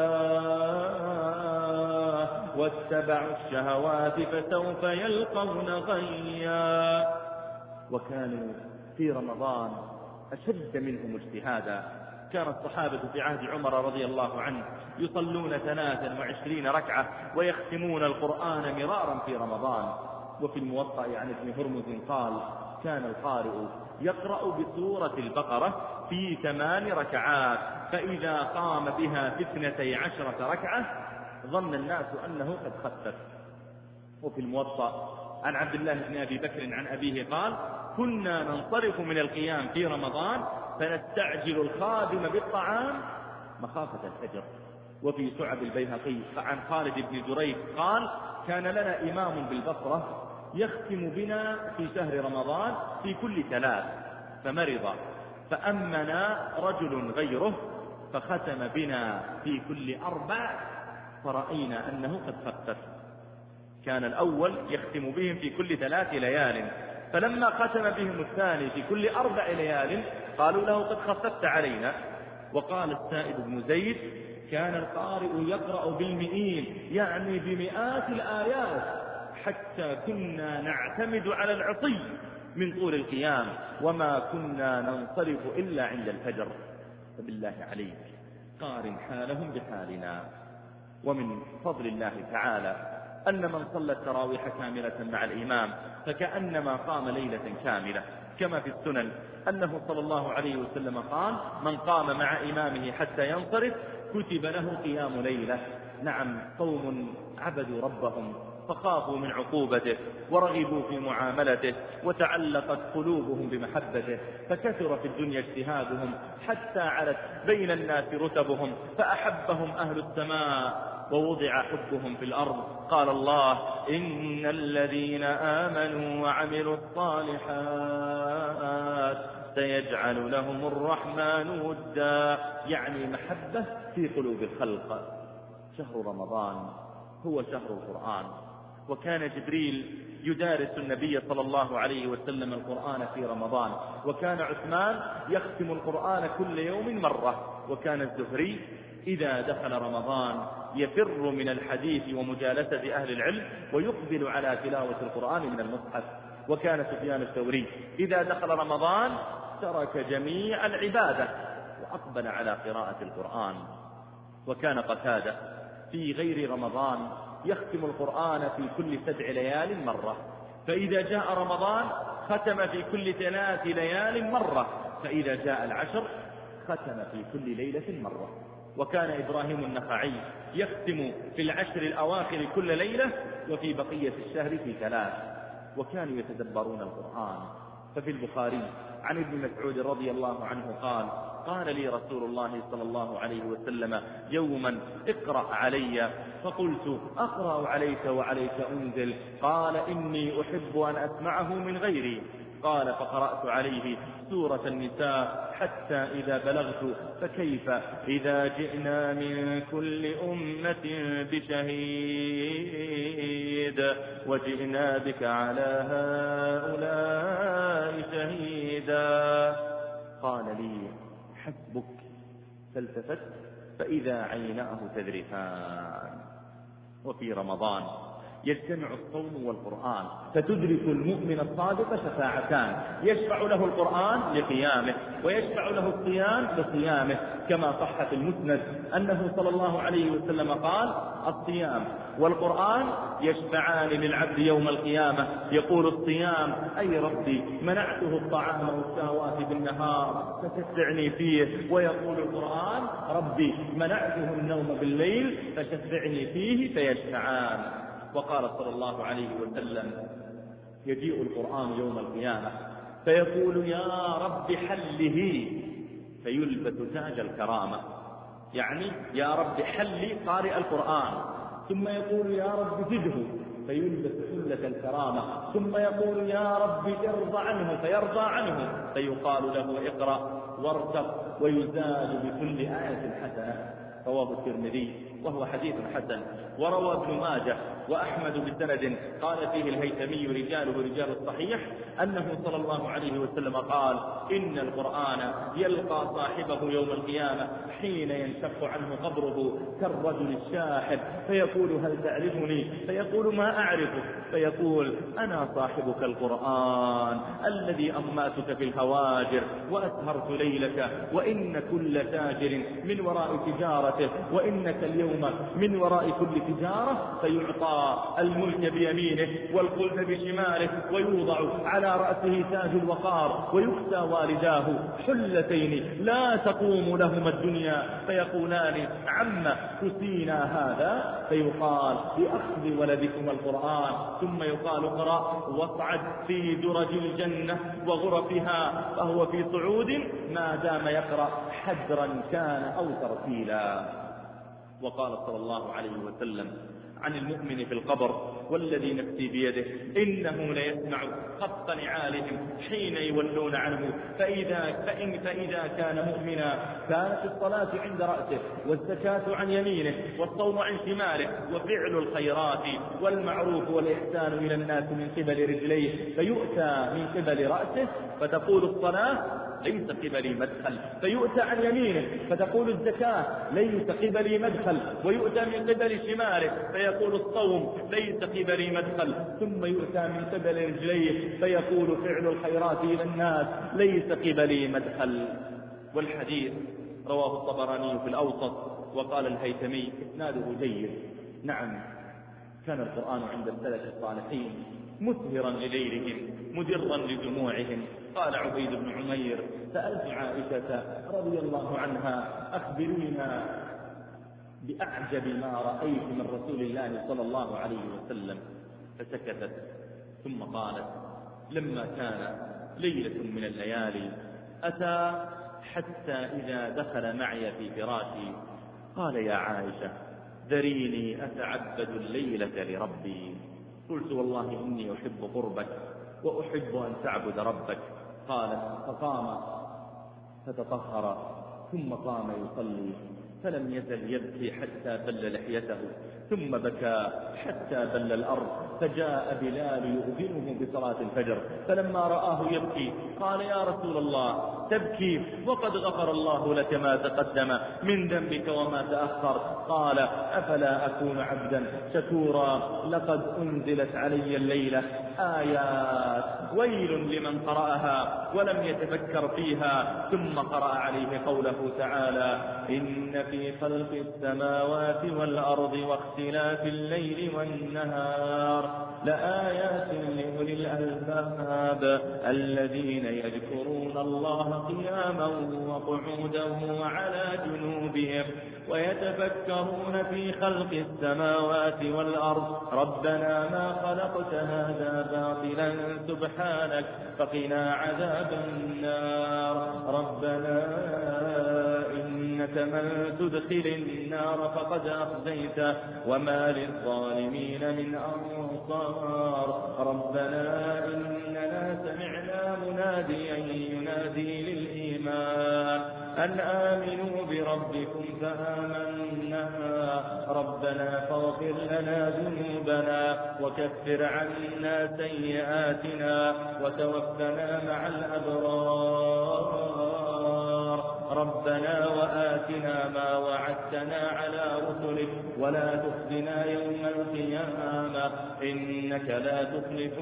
الصلاة واتبعوا الشهوات فسوف يلقون غيا. وكانوا في رمضان أشد منهم اجتهادا. كان الصحابة في عهد عمر رضي الله عنه يصلون ثلاثا وعشرين ركعة ويختمون القرآن مرارا في رمضان. وفي الموطأ عن ابن هرمز قال كان القارئ يقرأ بسورة البقرة في ثمان ركعات فإذا قام بها في اثنتي عشرة ركعة ظن الناس أنه قد خفف. وفي الموطأ عن عبد الله بن أبي بكر عن أبيه قال كنا ننصرف من القيام في رمضان فنستعجل الخادم بالطعام مخافة الفجر. وفي شعب البيهقي عن خالد بن جريج قال كان لنا إمام بالبصرة يختم بنا في شهر رمضان في كل ثلاث فمرض فأمنا رجل غيره فختم بنا في كل أربع فرأينا أنه قد خفف. كان الأول يختم بهم في كل ثلاث ليال فلما ختم بهم الثاني في كل أربع ليال قالوا له قد خففت علينا. وقال السائب بن زيد كان القارئ يقرأ بالمئين يعني بمئات الآيات حتى كنا نعتمد على العصي من طول القيام وما كنا ننصرف إلا عند الفجر. فبالله عليك قارن حالهم بحالنا. ومن فضل الله تعالى أن من صلى التراويح كاملة مع الإمام فكأنما قام ليلة كاملة، كما في السنن أنه صلى الله عليه وسلم قال: من قام مع إمامه حتى ينصرف كتب له قيام ليلة. نعم، قوم عبدوا ربهم فخافوا من عقوبته ورغبوا في معاملته وتعلقت قلوبهم بمحبته، فكثر في الدنيا اجتهادهم حتى علت بين الناس رتبهم، فأحبهم أهل السماء ووضع حبهم في الأرض. قال الله: إن الذين آمنوا وعملوا الصالحات سيجعل لهم الرحمن ودا، يعني محبة في قلوب الخلق. شهر رمضان هو شهر القرآن، وكان جبريل يدارس النبي صلى الله عليه وسلم القرآن في رمضان، وكان عثمان يختم القرآن كل يوم مرة، وكان الزهري إذا دخل رمضان يفر من الحديث ومجالسة أهل العلم ويقبل على تلاوة القرآن من المصحف، وكان سفيان الثوري إذا دخل رمضان ترك جميع العبادة وأقبل على قراءة القرآن، وكان قتادة في غير رمضان يختم القرآن في كل سبع ليال مرة، فإذا جاء رمضان ختم في كل ثلاث ليال مرة، فإذا جاء العشر ختم في كل ليلة مرة. وكان إبراهيم النخعي يختم في العشر الأواخر كل ليلة، وفي بقية الشهر في ثلاث، وكانوا يتدبرون القرآن. ففي البخاري عن ابن مسعود رضي الله عنه قال: قال لي رسول الله صلى الله عليه وسلم يوما: اقرأ علي، فقلت: أقرأ عليك وعليك أنزل؟ قال: إني أحب أن أسمعه من غيري. قال: فقرأت عليه سورة النساء حتى إذا بلغت: فكيف إذا جئنا من كل أمة بشهيد وجئنا بك على هؤلاء شهيدا. قال لي: حسبك. فالتفت فإذا عيناه تذرفان. وفي رمضان يجتمع الصوم والقرآن، فتدرك المؤمن الصادق شفاعتان: يشفع له القرآن لقيامه، ويشفع له الصيام لصيامه، كما صح في المسند أنه صلى الله عليه وسلم قال: الصيام والقرآن يشفعان للعبد يوم القيامة. يقول الصيام: أي ربي منعته الطعام والشهوات بالنهار فتشفعني فيه. ويقول القرآن: ربي منعته النوم بالليل فشفعني فيه، فيشفعان. وقال صلى الله عليه وسلم: يجيء القرآن يوم القيامة فيقول: يا رب حله، فيلبس تاج الكرامة، يعني يا رب حلي قارئ القرآن. ثم يقول: يا رب زده، فيلبس حلة الكرامة. ثم يقول: يا رب ارضى عنه، فيرضى عنه، فيقال له: اقرأ وارتق، ويزاد بكل آية حسنة. رواه الترمذي وهو حديث حسن. وروى ابن ماجه وأحمد بسند قال فيه الهيثمي رجاله رجال الصحيح أنه صلى الله عليه وسلم قال: إن القرآن يلقى صاحبه يوم القيامة حين ينشق عنه قبره كالرجل الشاحب، فيقول: هل تعرفني؟ فيقول: ما أعرفك. فيقول: أنا صاحبك القرآن الذي أماتك في الهواجر وأسهرت ليلك، وإن كل تاجر من وراء تجارته، وإنك اليوم من وراء كل تجارة، فيعطى الملك بيمينه والخلد بشماله، ويوضع على رأسه تاج الوقار، ويكسى والداه حلتين لا تقوم لهما الدنيا، فيقولان: عم كسينا هذا؟ فيقال: بأخذ ولدكم القرآن. ثم يقال: اقرأ واصعد في درج الجنة وغرفها، فهو في صعود ما دام يقرأ حجرا كان أو ترتيلا. وقال صلى الله عليه وسلم عن المؤمن في القبر: والذي نفسي بيده إنه ليسمع خط نعالهم حين يولون عنه، فإذا, فإن فإذا كان مؤمنا كانت الصلاة عند رأسه، والزكاة عن يمينه، والصوم عن شماله، وفعل الخيرات والمعروف والإحسان إلى الناس من قبل رجليه، فيؤتى من قبل رأسه فتقول الصلاة: ليس قبلي مدخل، فيؤتى عن يمينه فتقول الزكاة: ليس قبلي مدخل، ويؤتى من قبل شماله فيقول الصوم: ليس قبلي مدخل، ثم يؤتى من قبل رجليه فيقول: فعل الخيرات إلى الناس: ليس قبلي مدخل. والحديث رواه الطبراني في الأوسط، وقال الهيثمي: إسناده جيد. نعم، كان القرآن عند السلف الصالحين مثمرا لليلهم مدرا لدموعهم. قال عبيد بن عمير: سألت عائشة رضي الله عنها: أخبرينا بأعجب ما رأيت من رسول الله صلى الله عليه وسلم، فسكتت ثم قالت: لما كان ليلة من الليالي أتى حتى إذا دخل معي في فراشي قال: يا عائشة ذريني أتعبد الليلة لربي. قلت: والله إني أحب قربك وأحب أن تعبد ربك. قالت: فقام فتطهر ثم قام يصلي، فلم يزل يبكي حتى بل لحيته، ثم بكى حتى بل الأرض، فجاء بلال يؤذنه بصلاة الفجر، فلما رآه يبكي قال: يا رسول الله تبكي وقد غفر الله لك ما تقدم من ذنبك وما تأخر. قال: أفلا أكون عبدا شكورا؟ لقد أنزلت علي الليلة آيات ويل لمن قرأها ولم يتفكر فيها. ثم قرأ عليه قوله تعالى: إن في خلق السماوات والأرض واختلاف الليل والنهار لآيات لأولي الألباب الذين يذكرون الله قياما وقعودا وعلى جنوبهم ويتفكرون في خلق السماوات والأرض ربنا ما خلقت هذا باطلا سبحانك فقنا عذاب النار. ربنا إنك من تدخل النار فقد أخزيته وما للظالمين من أنصار. ربنا إننا سمعنا مناديا ينادي للإيمان أن آمنوا بربكم فآمنا ربنا فاغفر لنا ذنوبنا وكفر عنا سيئاتنا وتوفنا مع الأبرار. ربنا وآتنا ما وعدتنا على رسلك ولا تخزنا يوم القيامة إنك لا تخلف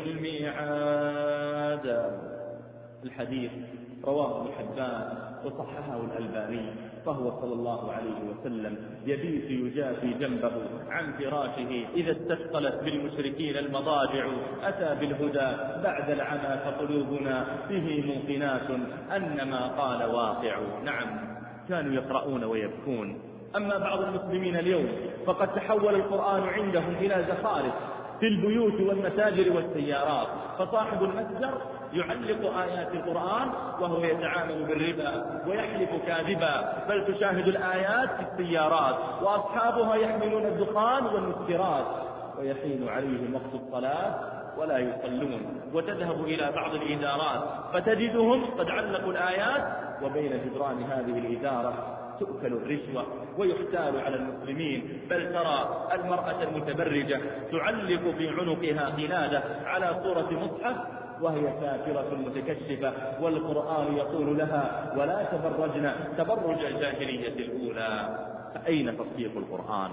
الميعاد. الحديث رواه ابن حبان وصححه الألباني. فهو صلى الله عليه وسلم يبيت يجافي جنبه عن فراشه إذا استثقلت بالمشركين المضاجع. أتى بالهدى بعد العمى فقلوبنا به موقنات أن ما قال واقع. نعم كانوا يقرؤون ويبكون. أما بعض المسلمين اليوم فقد تحول القرآن عندهم إلى زخارف في البيوت والمتاجر والسيارات، فصاحب المتجر يعلق آيات القرآن وهو يتعامل بالربا ويحلف كاذبا، بل تشاهد الآيات في السيارات وأصحابها يحملون الدخان والمسكرات ويحين عليهم وقت الصلاة ولا يصلون. وتذهب إلى بعض الإدارات فتجدهم قد علقوا الآيات وبين جدران هذه الإدارة تؤكل الرشوة ويحتال على المسلمين، بل ترى المرأة المتبرجة تعلق في عنقها قلادة على صورة مصحف وهي كافرة متكشفة، والقرآن يقول لها: ولا تبرجن تبرج الجاهلية الأولى. فأين تصديق القرآن؟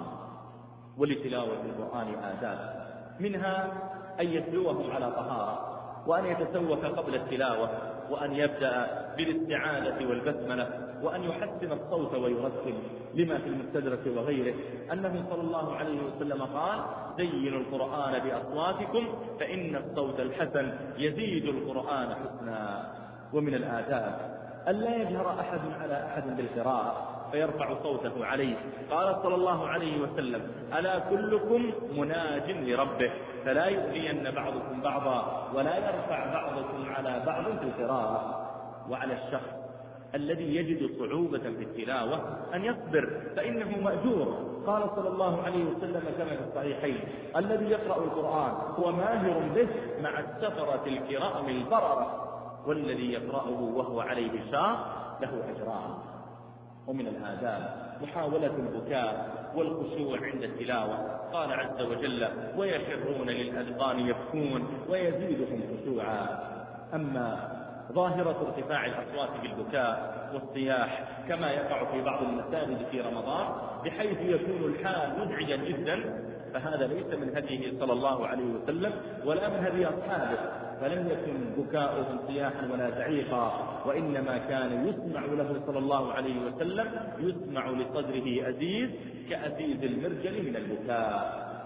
ولتلاوة القرآن آداب، منها أن يتلوه على طهارة، وأن يتسوق قبل التلاوة، وأن يبدأ بالاستعاذة والبسملة، وأن يحسن الصوت ويرتل، لما في المستدرك وغيره أنه صلى الله عليه وسلم قال: زينوا القرآن بأصواتكم فإن الصوت الحسن يزيد القرآن حسنا. ومن الآداب أن لا يجهر أحد على أحد بالقراءة فيرفع صوته عليه. قال صلى الله عليه وسلم: ألا كلكم مناج لربه فلا يؤذين بعضكم بعضا ولا يرفع بعضكم على بعض في القراءة. وعلى الشخص الذي يجد صعوبة في التلاوة أن يصبر فإنه مأجور. قال صلى الله عليه وسلم كما في الصحيحين: الذي يقرأ القرآن هو ماهر به مع السفرة الكرام البررة، والذي يقرأه وهو عليه شاق له أجران. ومن الآداب محاولة البكاء والخشوع عند التلاوة. قال عز وجل: ويخرون للأذقان يبكون ويزيدهم خشوعا. أما ظاهرة ارتفاع الأصوات بالبكاء والصياح كما يقع في بعض المساجد في رمضان بحيث يكون الحال مزعجا جدا، فهذا ليس من هديه صلى الله عليه وسلم ولا من هدي أصحابه، فلم يكن بكاؤهم صياحا ولا زعيقا، وإنما كان يسمع له صلى الله عليه وسلم يسمع لصدره أزيز كأزيز المرجل من البكاء.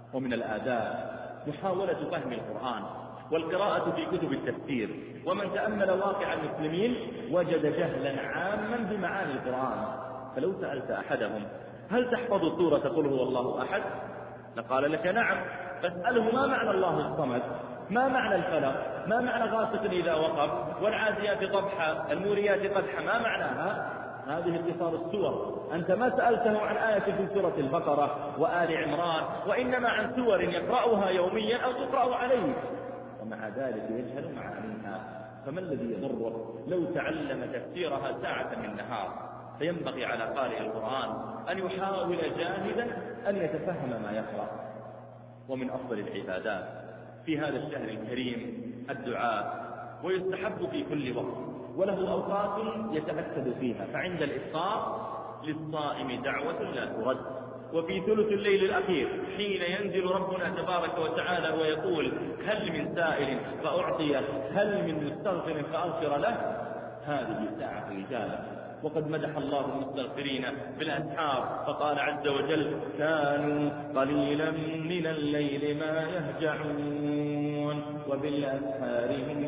ومن الآداب محاولة فهم القرآن والقراءة في كتب التفسير. ومن تأمل واقع المسلمين وجد جهلا عاما بمعاني القرآن. فلو سألت أحدهم هل تحفظ سورة قل هو الله أحد؟ لقال لك نعم. فاسأله ما معنى الله الصمد، ما معنى الفلق، ما معنى غاسق إذا وقف، والعاديات ضبحا، الموريات قدحا، ما معناها؟ هذه اختصار السور. أنت ما سألته عن آية في سورة البقرة وآل عمران، وإنما عن سور يقرأها يوميا أو تقرأ عليه، ومع ذلك يجهل معانيها. فما الذي يضره لو تعلم تفسيرها ساعة من نهار؟ فينبغي على قارئ القرآن أن يحاول جاهدا أن يتفهم ما يقرأ. ومن أفضل العبادات في هذا الشهر الكريم الدعاء، ويستحب في كل وقت، وله أوقات يتأكد فيها. فعند الإفطار للصائم دعوة لا ترد، وفي ثلث الليل الأخير حين ينزل ربنا تبارك وتعالى ويقول هل من سائل فأعطيه، هل من مستغفر فأغفر له، هذه ساعة إجابة. وقد مدح الله المستغفرين بالأسحار فقال عز وجل كانوا قليلا من الليل ما يهجعون وبالأسحار هم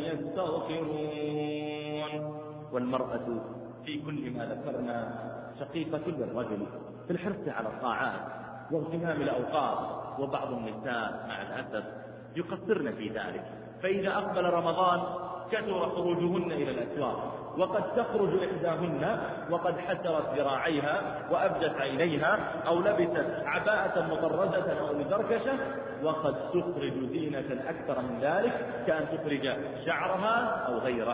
يستغفرون. والمرأة في كل ما ذكرنا شقيقة للرجل في الحرص على الطاعات واغتنام الأوقات، وبعض النساء مع الأسف يقصرن في ذلك. فإذا أقبل رمضان كثر خروجهن إلى الأسواق، وقد تخرج إحداهن وقد حسرت ذراعيها وأبدت عينيها أو لبست عباءة مطرزة أو مزركشة، وقد تخرج زينة أكثر من ذلك كأن تخرج شعرها أو غيره.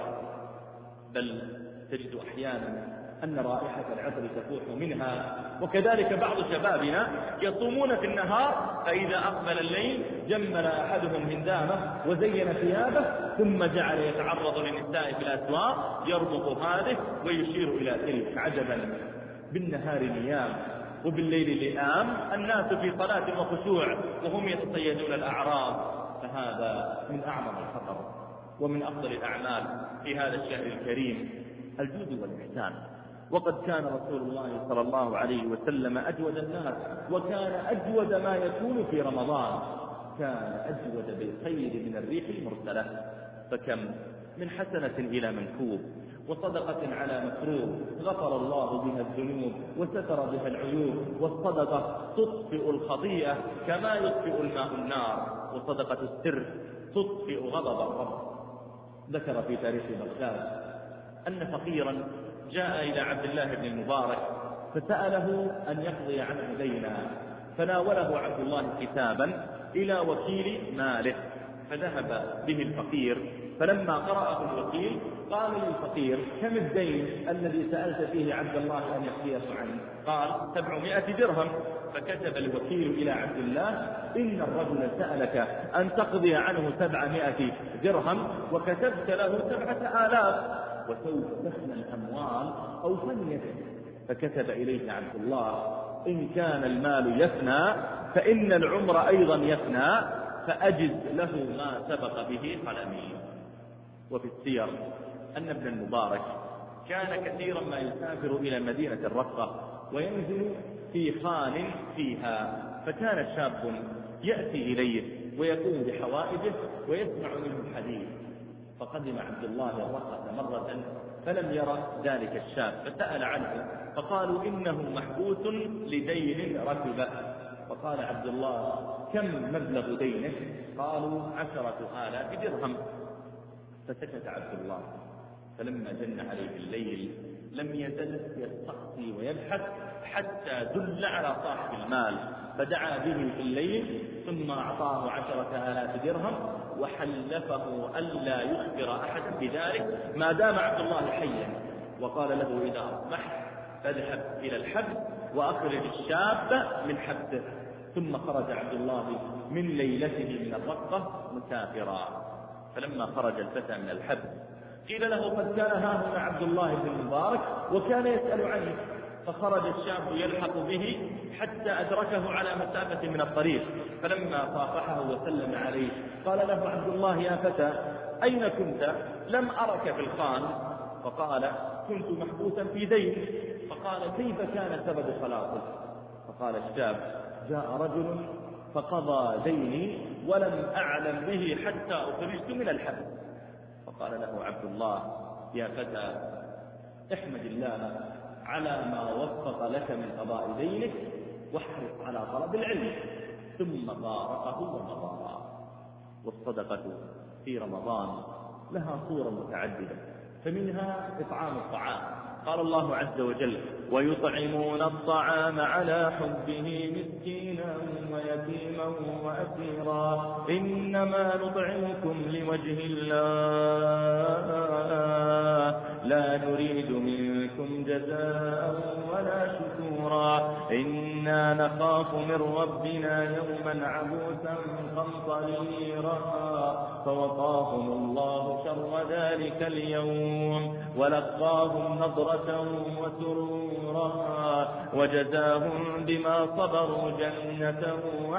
بل تجد أحيانا أن رائحة العطر تفوح منها. وكذلك بعض شبابنا يصومون في النهار، فإذا أقبل الليل جمل أحدهم هندامه وزين ثيابه، ثم جعل يتعرض للنساء في الأسواق يربط هذه ويشير إلى تلك. عجبا، بالنهار نيام وبالليل لئام، الناس في صلاة وخشوع وهم يتصيدون الأعراض. فهذا من أعظم الخطر. ومن أفضل الأعمال في هذا الشهر الكريم الجود والإحسان. وقد كان رسول الله صلى الله عليه وسلم أجود الناس، وكان أجود ما يكون في رمضان، كان أجود بالخير من الريح المرسلة. فكم من حسنة إلى منكوب، وصدقة على مكروه غفر الله بها الذنوب وستر بها العيوب. والصدقة تطفئ الخطيئة كما يطفئ الماء النار، وصدقة السر تطفئ غضب الرب. ذكر في تاريخ بغداد أن فقيرا جاء إلى عبد الله بن المبارك فسأله أن يقضي عنه دينا، فناوله عبد الله كتابا إلى وكيل ماله، فذهب به الفقير. فلما قرأه الوكيل قال للفقير كم الدين الذي سألت فيه عبد الله أن يقضيه عنه؟ قال سبعمائة درهم. فكتب الوكيل إلى عبد الله إن الرجل سألك أن تقضي عنه سبعمائة درهم وكتبت له سبعة آلاف، وسوف تفنى الأموال أو فنيت. فكتب إليه عبد الله إن كان المال يفنى فإن العمر أيضا يفنى، فأجز له ما سبق به قلمي. وفي السير أن ابن المبارك كان كثيرا ما يسافر إلى مدينة الرقة وينزل في خان فيها، فكان شاب يأتي إليه ويقوم بحوائجه ويسمع منه الحديث. فقدم عبد الله الرقة مرة فلم يرى ذلك الشاب، فسأل عنه فقالوا إنه محبوس لدين ركبه. فقال عبد الله كم مبلغ دينك؟ قالوا عشرة آلاف درهم. فسكت عبد الله. فلما جن عليه الليل لم يزل يستقصي ويبحث حتى دل على صاحب المال، فدعا به في الليل ثم أعطاه عشرة آلاف درهم وحلفه ألا يخبر أحدا بذلك ما دام عبد الله حيا. وقال له إذا أصبحت فاذهب إلى الحبس وأخرج الشاب من حبسه. ثم خرج عبد الله من ليلته من الرقة مسافرا. فلما خرج الفتى من الحبس قيل له قد كان ها هنا عبد الله بن المبارك وكان يسأل عنه. فخرج الشاب يلحق به حتى أدركه على مسافة من الطريق، فلما صافحه وسلم عليه قال له عبد الله يا فتى أين كنت؟ لم أرك في الخان. فقال كنت محبوسا في دين. فقال كيف كان سبب خلاصك؟ فقال الشاب جاء رجل فقضى ديني ولم أعلم به حتى أخرجت من الحبس. فقال له عبد الله: يا فتى، احمد الله على ما وفق لك من قضاء دينك، واحرص على طلب العلم. ثم باركه ومضى. والصدقة في رمضان لها صورة متعددة، فمنها إطعام الطعام. قال الله عز وجل: ويطعمون الطعام على حبه مسكينا ويتيما وأسيرا إنما نطعمكم لوجه الله لا نريد منكم جزاء ولا شكورا إنا نخاف من ربنا يوما عبوسا قمطريرا فوقاهم الله شر ذلك اليوم ولقاهم نضرة وسرورا وجزاهم بما صبروا جنة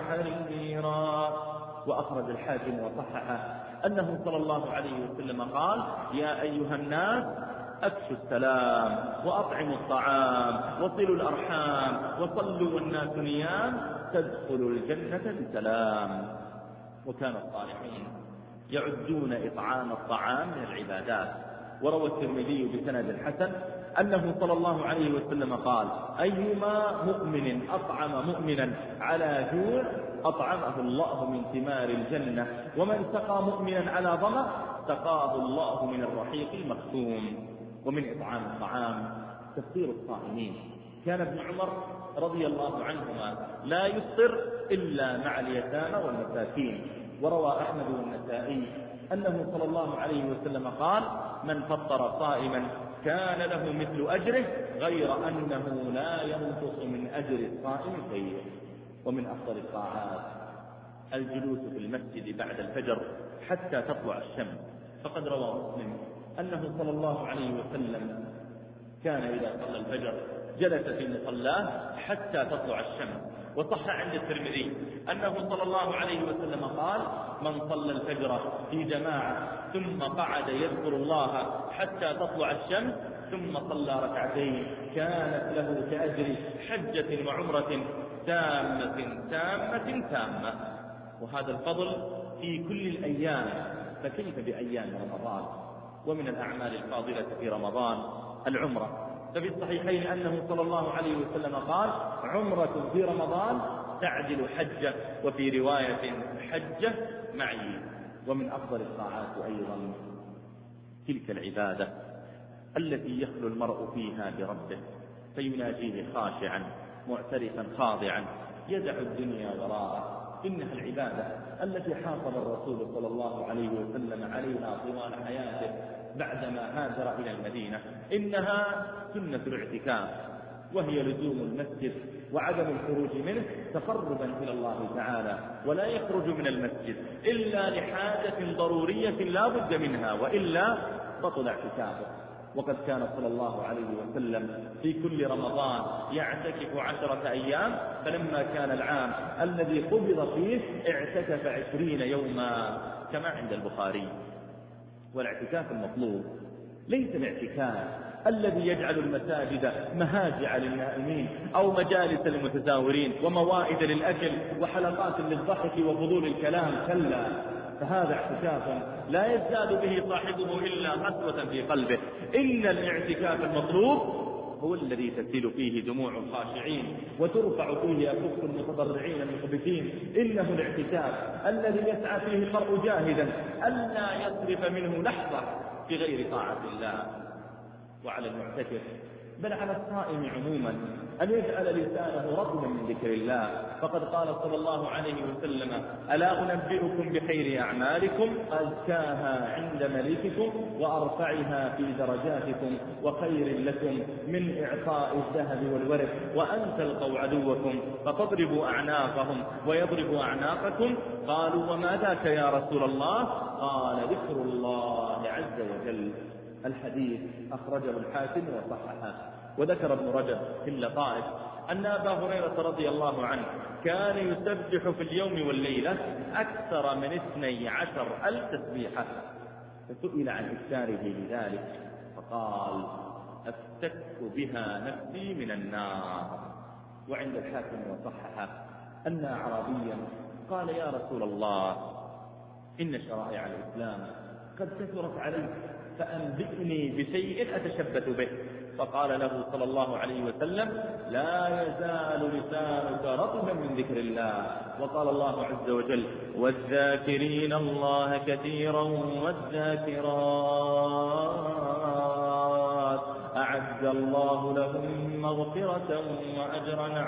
وحريرا. وأخرج الحاكم وصححه أنه صلى الله عليه وسلم قال: يا أيها الناس، أكفوا السلام وأطعموا الطعام وصلوا الأرحام وصلوا والناس نيام تدخلوا الجنة بسلام. وكان الصالحين يعدون إطعام الطعام من العبادات. وروى الترمذي بسند حسن أنه صلى الله عليه وسلم قال: أيما مؤمن أطعم مؤمنا على جوع أطعمه الله من ثمار الجنة، ومن سقى مؤمنا على ظمأ سقاه الله من الرحيق المختوم. ومن إطعام الطعام تفطير الصائمين. كان ابن عمر رضي الله عنهما لا يفطر إلا مع اليتامى والمساكين. وروى أحمد والنسائي أنه صلى الله عليه وسلم قال: من فطر صائما كان له مثل أجره غير أنه لا ينقص من أجر الصائم شيء. ومن أفضل الطاعات الجلوس في المسجد بعد الفجر حتى تطلع الشمس. فقد روى مسلم أنه صلى الله عليه وسلم كان إذا صلى الفجر جلس في مصلاه حتى تطلع الشمس. وصح عند الترمذي أنه صلى الله عليه وسلم قال: من صلى الفجر في جماعة ثم قعد يذكر الله حتى تطلع الشمس ثم صلى ركعتين كانت له كأجر حجة وعمرة تامة تامة تامة. وهذا الفضل في كل الأيام، فكيف بأيام رمضان؟ ومن الأعمال الفاضلة في رمضان العمرة. ففي الصحيحين أنه صلى الله عليه وسلم قال: عمرة في رمضان تعدل حجة، وفي رواية حجة معي. ومن أفضل الطاعات أيضا تلك العبادة التي يخلو المرء فيها بربه فيناجيه خاشعا معترفا خاضعا يدع الدنيا وراءه. إنها العبادة التي حافظ الرسول صلى الله عليه وسلم عليها طوال حياته بعدما هاجر إلى المدينة. إنها سنة الاعتكاف، وهي لزوم المسجد وعدم الخروج منه تقربا إلى الله تعالى، ولا يخرج من المسجد إلا لحاجة ضرورية لا بد منها، وإلا بطل اعتكافه. وقد كان صلى الله عليه وسلم في كل رمضان يعتكف عشرة أيام، فلما كان العام الذي قبض فيه اعتكف عشرين يوما كما عند البخاري. والاعتكاف المطلوب ليس الاعتكاف الذي يجعل المساجد مهاجع للنائمين أو مجالس للمتزاورين وموائد للأكل وحلقات للضحك وفضول الكلام، كلا، فهذا اعتكاف لا يزداد به صاحبه إلا قسوة في قلبه. إن الاعتكاف المطلوب هو الذي تسيل فيه دموع الخاشعين وترفع فيه أكف المتضرعين المخبتين. إنه الاعتكاف الذي يسعى فيه المرء جاهدا ألا يصرف منه لحظة في غير طاعة الله. وعلى المعتكف بل على الصائم عموما أن يجعل لسانه رطبا من ذكر الله. فقد قال صلى الله عليه وسلم: ألا أنبئكم بخير أعمالكم أزكاها عند مليككم وأرفعها في درجاتكم وخير لكم من إعطاء الذهب والورق وأن تلقوا عدوكم فتضربوا أعناقهم ويضربوا أعناقكم. قالوا: وما ذاك يا رسول الله؟ قال: ذكر الله عز وجل. الحديث أخرجه الحاكم وصححه. وذكر ابن رجب في اللطائف أن أبا هريرة رضي الله عنه كان يسبح في اليوم والليلة أكثر من اثني عشر ألف تسبيحة، فسئل عن إكثاره لذلك فقال: أفتك بها نفسي من النار. وعند الحاكم وصححه أن أعرابيا قال يا رسول الله إن شرائع الإسلام قد كثرت عليك فأنبئني بشيء أتشبث به. فقال له صلى الله عليه وسلم لا يزال لسانك رطبا من ذكر الله. وقال الله عز وجل والذاكرين الله كثيرا والذاكرات أعد الله لهم مغفرة وأجرا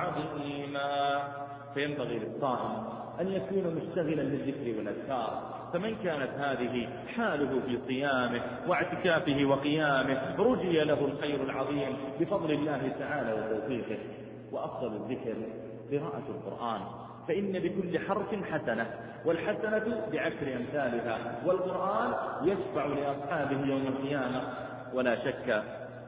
عظيما. فينبغي للصائم أن يكون مشتغلا بالذكر والأذكار. فمن كانت هذه حاله في صيامه واعتكافه وقيامه رجي له الخير العظيم بفضل الله تعالى وتوفيقه. وأفضل الذكر قراءة القرآن، فإن بكل حرف حسنة، والحسنة بعشر أمثالها، والقرآن يشفع لأصحابه يوم القيامة. ولا شك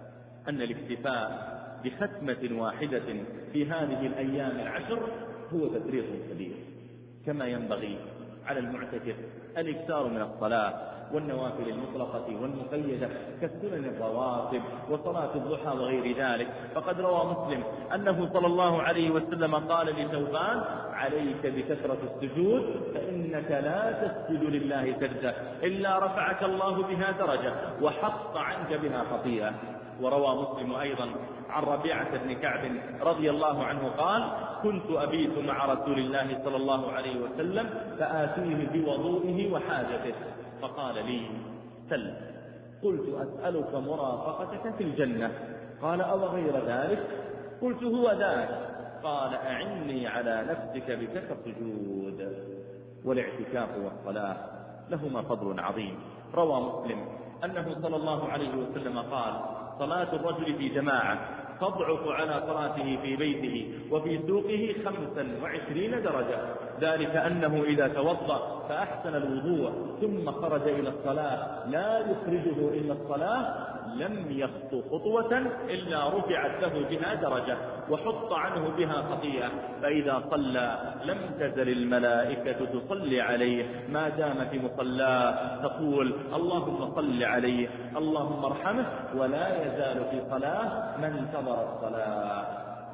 أن الاكتفاء بختمة واحدة في هذه الأيام العشر هو تفريط كبير. كما ينبغي على المعتكف الإكثار من الصلاة والنوافل المطلقة والمقيدة كالسنن الرواتب وصلاة الضحى وغير ذلك. فقد روى مسلم أنه صلى الله عليه وسلم قال لثوبان عليك بكثرة السجود فإنك لا تسجد لله سجدة إلا رفعك الله بها درجة وحط عنك بها خطيئة. وروى مسلم أيضا عن ربيعة بن كعب رضي الله عنه قال كنت أبيت مع رسول الله صلى الله عليه وسلم فآتيه بوضوئه وحاجته فقال لي سل. قلت أسألك مرافقتك في الجنة. قال أو غير ذلك؟ قلت هو ذاك. قال أعني على نفسك بكثرة السجود. والاعتكاف والصلاة لهما فضل عظيم. روى مسلم أنه صلى الله عليه وسلم قال صلاة الرجل في جماعة تضعف على صلاته في بيته وفي سوقه خمسا وعشرين درجة. ذلك أنه إذا توضأ فأحسن الوضوء ثم خرج إلى الصلاة لا يخرجه إلا الصلاة لم يخطو خطوة إلا رفعت له بها درجة وحط عنه بها خطيئة. فإذا صلى لم تزل الملائكة تصلي عليه ما دام في مصلاه تقول اللهم صل عليه اللهم ارحمه ولا يزال في صلاة من انتظر الصلاة.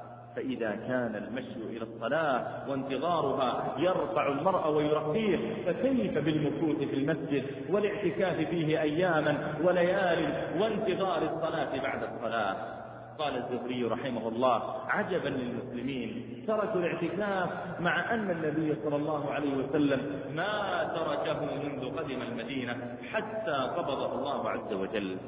فإذا كان المشي إلى الصلاة وانتظارها يرفع المرء ويرقيه فكيف بالمكوث في المسجد والاعتكاف فيه أياما وليال وانتظار الصلاة بعد الصلاة. قال الزهري رحمه الله عجبا للمسلمين تركوا الاعتكاف مع أن النبي صلى الله عليه وسلم ما تركه منذ قدم المدينة حتى قبضه الله عز وجل.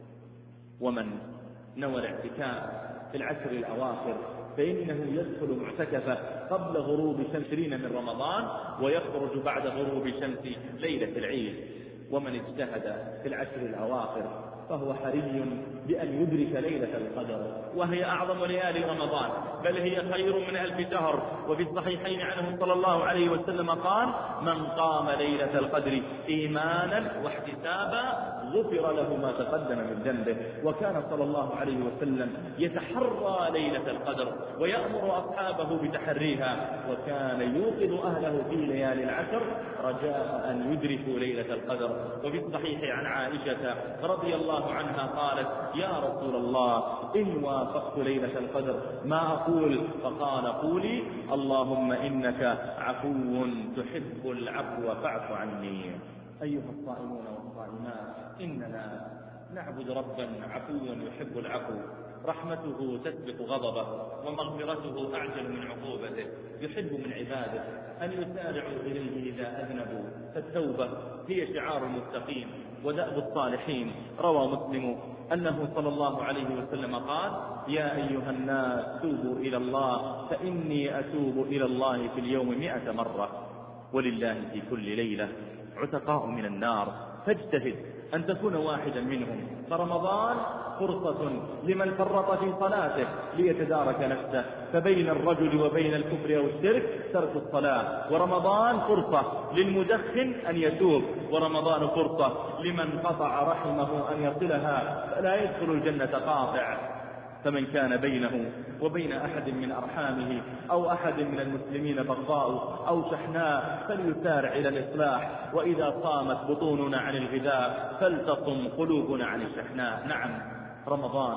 ومن نوى الاعتكاف في العشر الأواخر فإنه يدخل معتكفة قبل غروب شمس من رمضان ويخرج بعد غروب شمس ليلة العيد. ومن اجتهد في العشر الأواخر فهو حري بأن يدرك ليلة القدر وهي أعظم ليالي رمضان بل هي خير من ألف شهر. وفي الصحيحين عنه صلى الله عليه وسلم قال من قام ليلة القدر إيمانا واحتسابا غفر له ما تقدم من ذنبه. وكان صلى الله عليه وسلم يتحرى ليلة القدر ويأمر أصحابه بتحريها وكان يوقظ أهله في ليالي العشر رجاء أن يدركوا ليلة القدر. وفي الصحيح عن عائشة رضي الله عنها قالت يا رسول الله إن وافقت ليلة القدر ما أقول؟ فقال قولي اللهم إنك عفو تحب العفو فاعف عني. أيها الصائمون والصائمات إننا نعبد ربا عفوا يحب العفو رحمته تسبق غضبه ومغفرته أعجل من عقوبته. يحب من عباده أن يسارعوا إليه إذا أذنبوا فالتوبة هي شعار المتقين ودأب الصالحين. روى مسلم أنه صلى الله عليه وسلم قال يا أيها الناس توبوا إلى الله فإني أتوب إلى الله في اليوم مئة مرة ولله في كل ليلة عتقاء من النار فاجتهد أن تكون واحدا منهم. فرمضان فرصة لمن فرط في صلاته ليتدارك نفسه فبين الرجل وبين الكفر أو الشرك ترك الصلاة. ورمضان فرصة للمدخن أن يتوب. ورمضان فرصة لمن قطع رحمه أن يصلها فلا يدخل الجنة قاطع. فمن كان بينه وبين أحد من أرحامه أو أحد من المسلمين بغضاء أو شحناء فليسارع إلى الإصلاح. وإذا صامت بطوننا عن الغذاء فلتصم قلوبنا عن الشحناء. نعم رمضان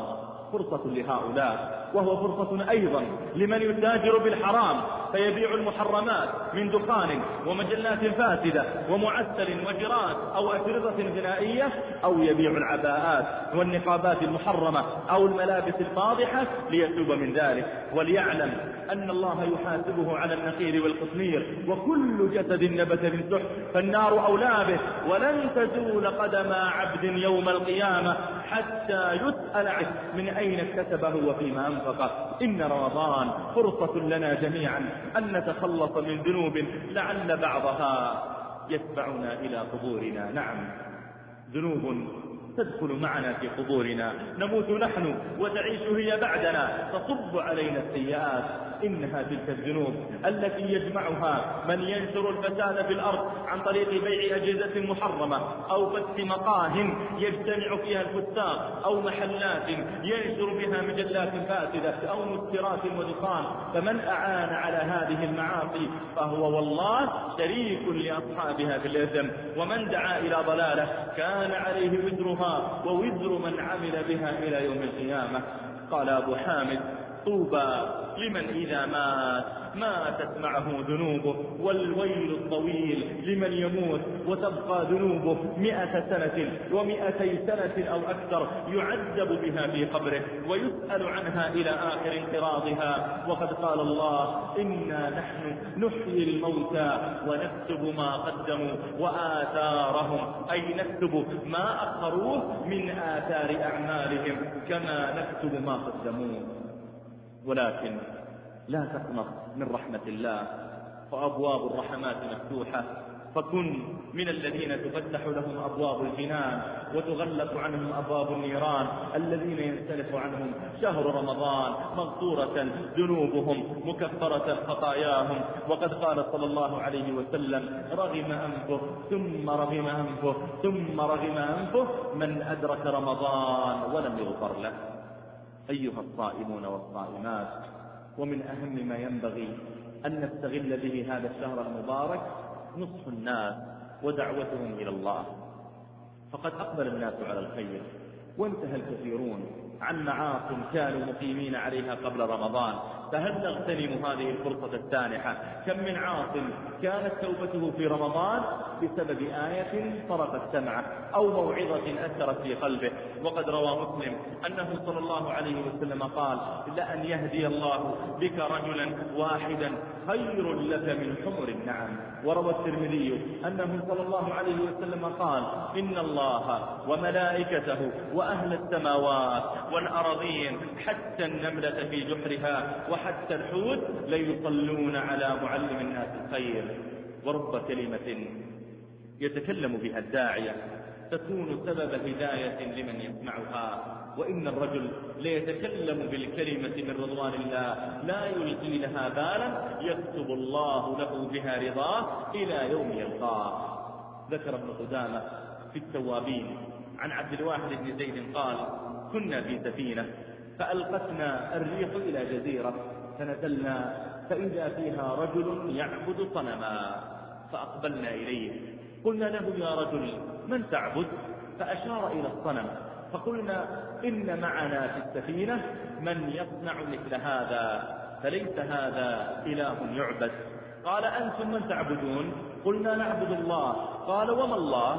فرصة لهؤلاء، وهو فرصة أيضا لمن يتاجر بالحرام فيبيع المحرمات من دخان ومجلات فاسدة ومعسل وجرات أو أشرطة غنائية، أو يبيع العباءات والنقابات المحرمة أو الملابس الفاضحة ليتوب من ذلك، وليعلم أن الله يحاسبه على النخيل والقطمير وكل جسد نبت من سحت فالنار أولى به، ولن تزول قدم عبد يوم القيامة حتى يسأل عنه من أين اكتسبه وفيما أنفقه. إن رمضان فرصة لنا جميعا أن نتخلص من ذنوب لعل بعضها يتبعنا إلى قبورنا. نعم، ذنوب تدخل معنا في قبورنا، نموت نحن وتعيش هي بعدنا، تصب علينا السيئات. إنها تلك الذنوب التي يجمعها من ينشر الفساد في الأرض عن طريق بيع أجهزة محرمة أو فتح مقاه يجتمع فيها الفساق، أو محلات ينشر بها مجلات فاسدة أو مسكرات ودخان. فمن أعان على هذه المعاصي فهو والله شريك لأصحابها في الإثم، ومن دعا إلى ضلالة كان عليه وزرها ووزر من عمل بها إلى يوم القيامة. قال أبو حامد: طوبى لمن إذا مات ماتت معه ذنوبه، والويل الطويل لمن يموت وتبقى ذنوبه مئة سنة ومئتي سنة أو أكثر يعذب بها في قبره ويسأل عنها إلى آخر انقراضها. وقد قال الله: إنا نحن نحيي الموتى ونكتب ما قدموا وآثارهم، أي نكتب ما أخروه من آثار أعمالهم كما نكتب ما قدموه. ولكن لا تقنط من رحمة الله، فأبواب الرحمات مفتوحة، فكن من الذين تفتح لهم أبواب الجنان وتغلق عنهم أبواب النيران، الذين ينسلخ عنهم شهر رمضان مغفورة ذنوبهم مكفرة خطاياهم. وقد قال صلى الله عليه وسلم: رغم أنفه ثم رغم أنفه ثم رغم أنفه من أدرك رمضان ولم يغفر له. أيها الصائمون والصائمات، ومن أهم ما ينبغي أن نستغل به هذا الشهر المبارك نصح الناس ودعوتهم إلى الله، فقد أقبل الناس على الخير وانتهى الكثيرون عن معاص كانوا مقيمين عليها قبل رمضان. فهل نغتنم هذه الفرصة السانحة؟ كم من عاص كانت توبته في رمضان بسبب آية طرقت سمعه أو موعظة أثرت في قلبه. وقد روى مسلم أنه صلى الله عليه وسلم قال: لأن يهدي الله بك رجلا واحدا خير لك من حمر النعم. وروى الترمذي أنه صلى الله عليه وسلم قال: إن الله وملائكته وأهل السماوات والأرضين حتى النملة في جحرها وحتى الحوت ليصلون على معلم الناس الخير. ورب كلمة يتكلم بها الداعية تكون سبب هداية لمن يسمعها. وإن الرجل ليتكلم بالكلمة من رضوان الله لا يلقي لها بالا يكتب الله له بها رضاه إلى يوم يلقاه. ذكر ابن قدامة في التوابين عن عبد الواحد بن زيد قال: كنا في سفينة فألقتنا الريح إلى جزيرة فنزلنا فإذا فيها رجل يعبد صنما، فأقبلنا إليه قلنا له: يا رجل من تعبد؟ فأشار إلى الصنم، فقلنا: إن معنا في السفينة من يصنع مثل هذا، فليس هذا إله يعبد. قال: أنتم من تعبدون؟ قلنا: نعبد الله. قال: وما الله؟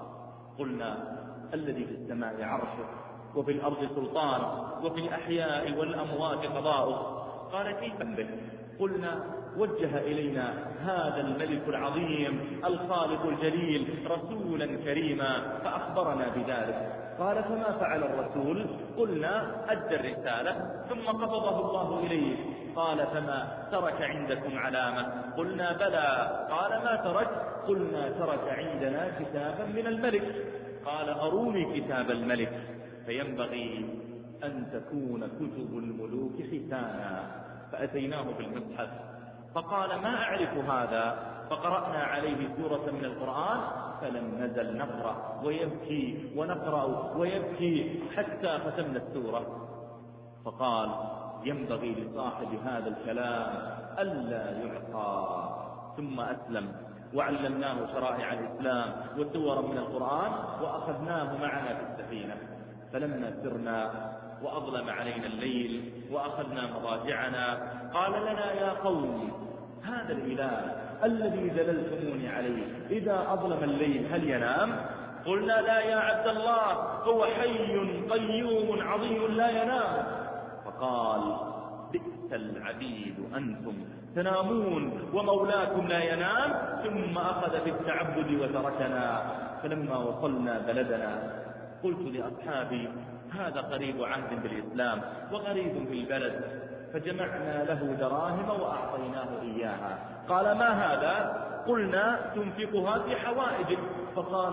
قلنا: الذي في السماء عرشه وفي الأرض سلطان وفي الأحياء والأموات قضاؤه. قال: كيف به؟ قلنا: وجه إلينا هذا الملك العظيم الخالق الجليل رسولا كريما فأخبرنا بذلك. قال: فما فعل الرسول؟ قلنا: أدى الرسالة ثم قبضه الله إليه. قال: فما ترك عندكم علامة؟ قلنا: بلى. قال: ما ترك؟ قلنا: ترك عندنا كتابا من الملك. قال: أروني كتاب الملك. فينبغي أن تكون كتب الملوك ختانا. فأتيناه بالمصحف فقال: ما أعرف هذا. فقرأنا عليه سورة من القرآن فلم نزل نقرأ ويبكي ونقرأ ويبكي حتى ختمنا السورة. فقال: ينبغي لصاحب هذا الكلام ألا يعطى. ثم أسلم وعلمناه شرائع الإسلام وسورا من القرآن وأخذناه معنا في السفينة. فلما سرنا وأظلم علينا الليل وأخذنا مضاجعنا، قال لنا يا قوم هذا الإله الذي دللتموني عليه إذا أظلم الليل هل ينام؟ قلنا لا يا عبد الله، هو حي قيوم عظيم لا ينام. فقال بئس العبيد أنتم تنامون ومولاكم لا ينام. ثم أخذ بالتعبد وتركنا. فلما وصلنا بلدنا قلت لأصحابي هذا قريب عهد بالإسلام وغريب بالبلد، فجمعنا له دراهم وأعطيناه إياها. قال ما هذا؟ قلنا تنفقها في حوائجك. فقال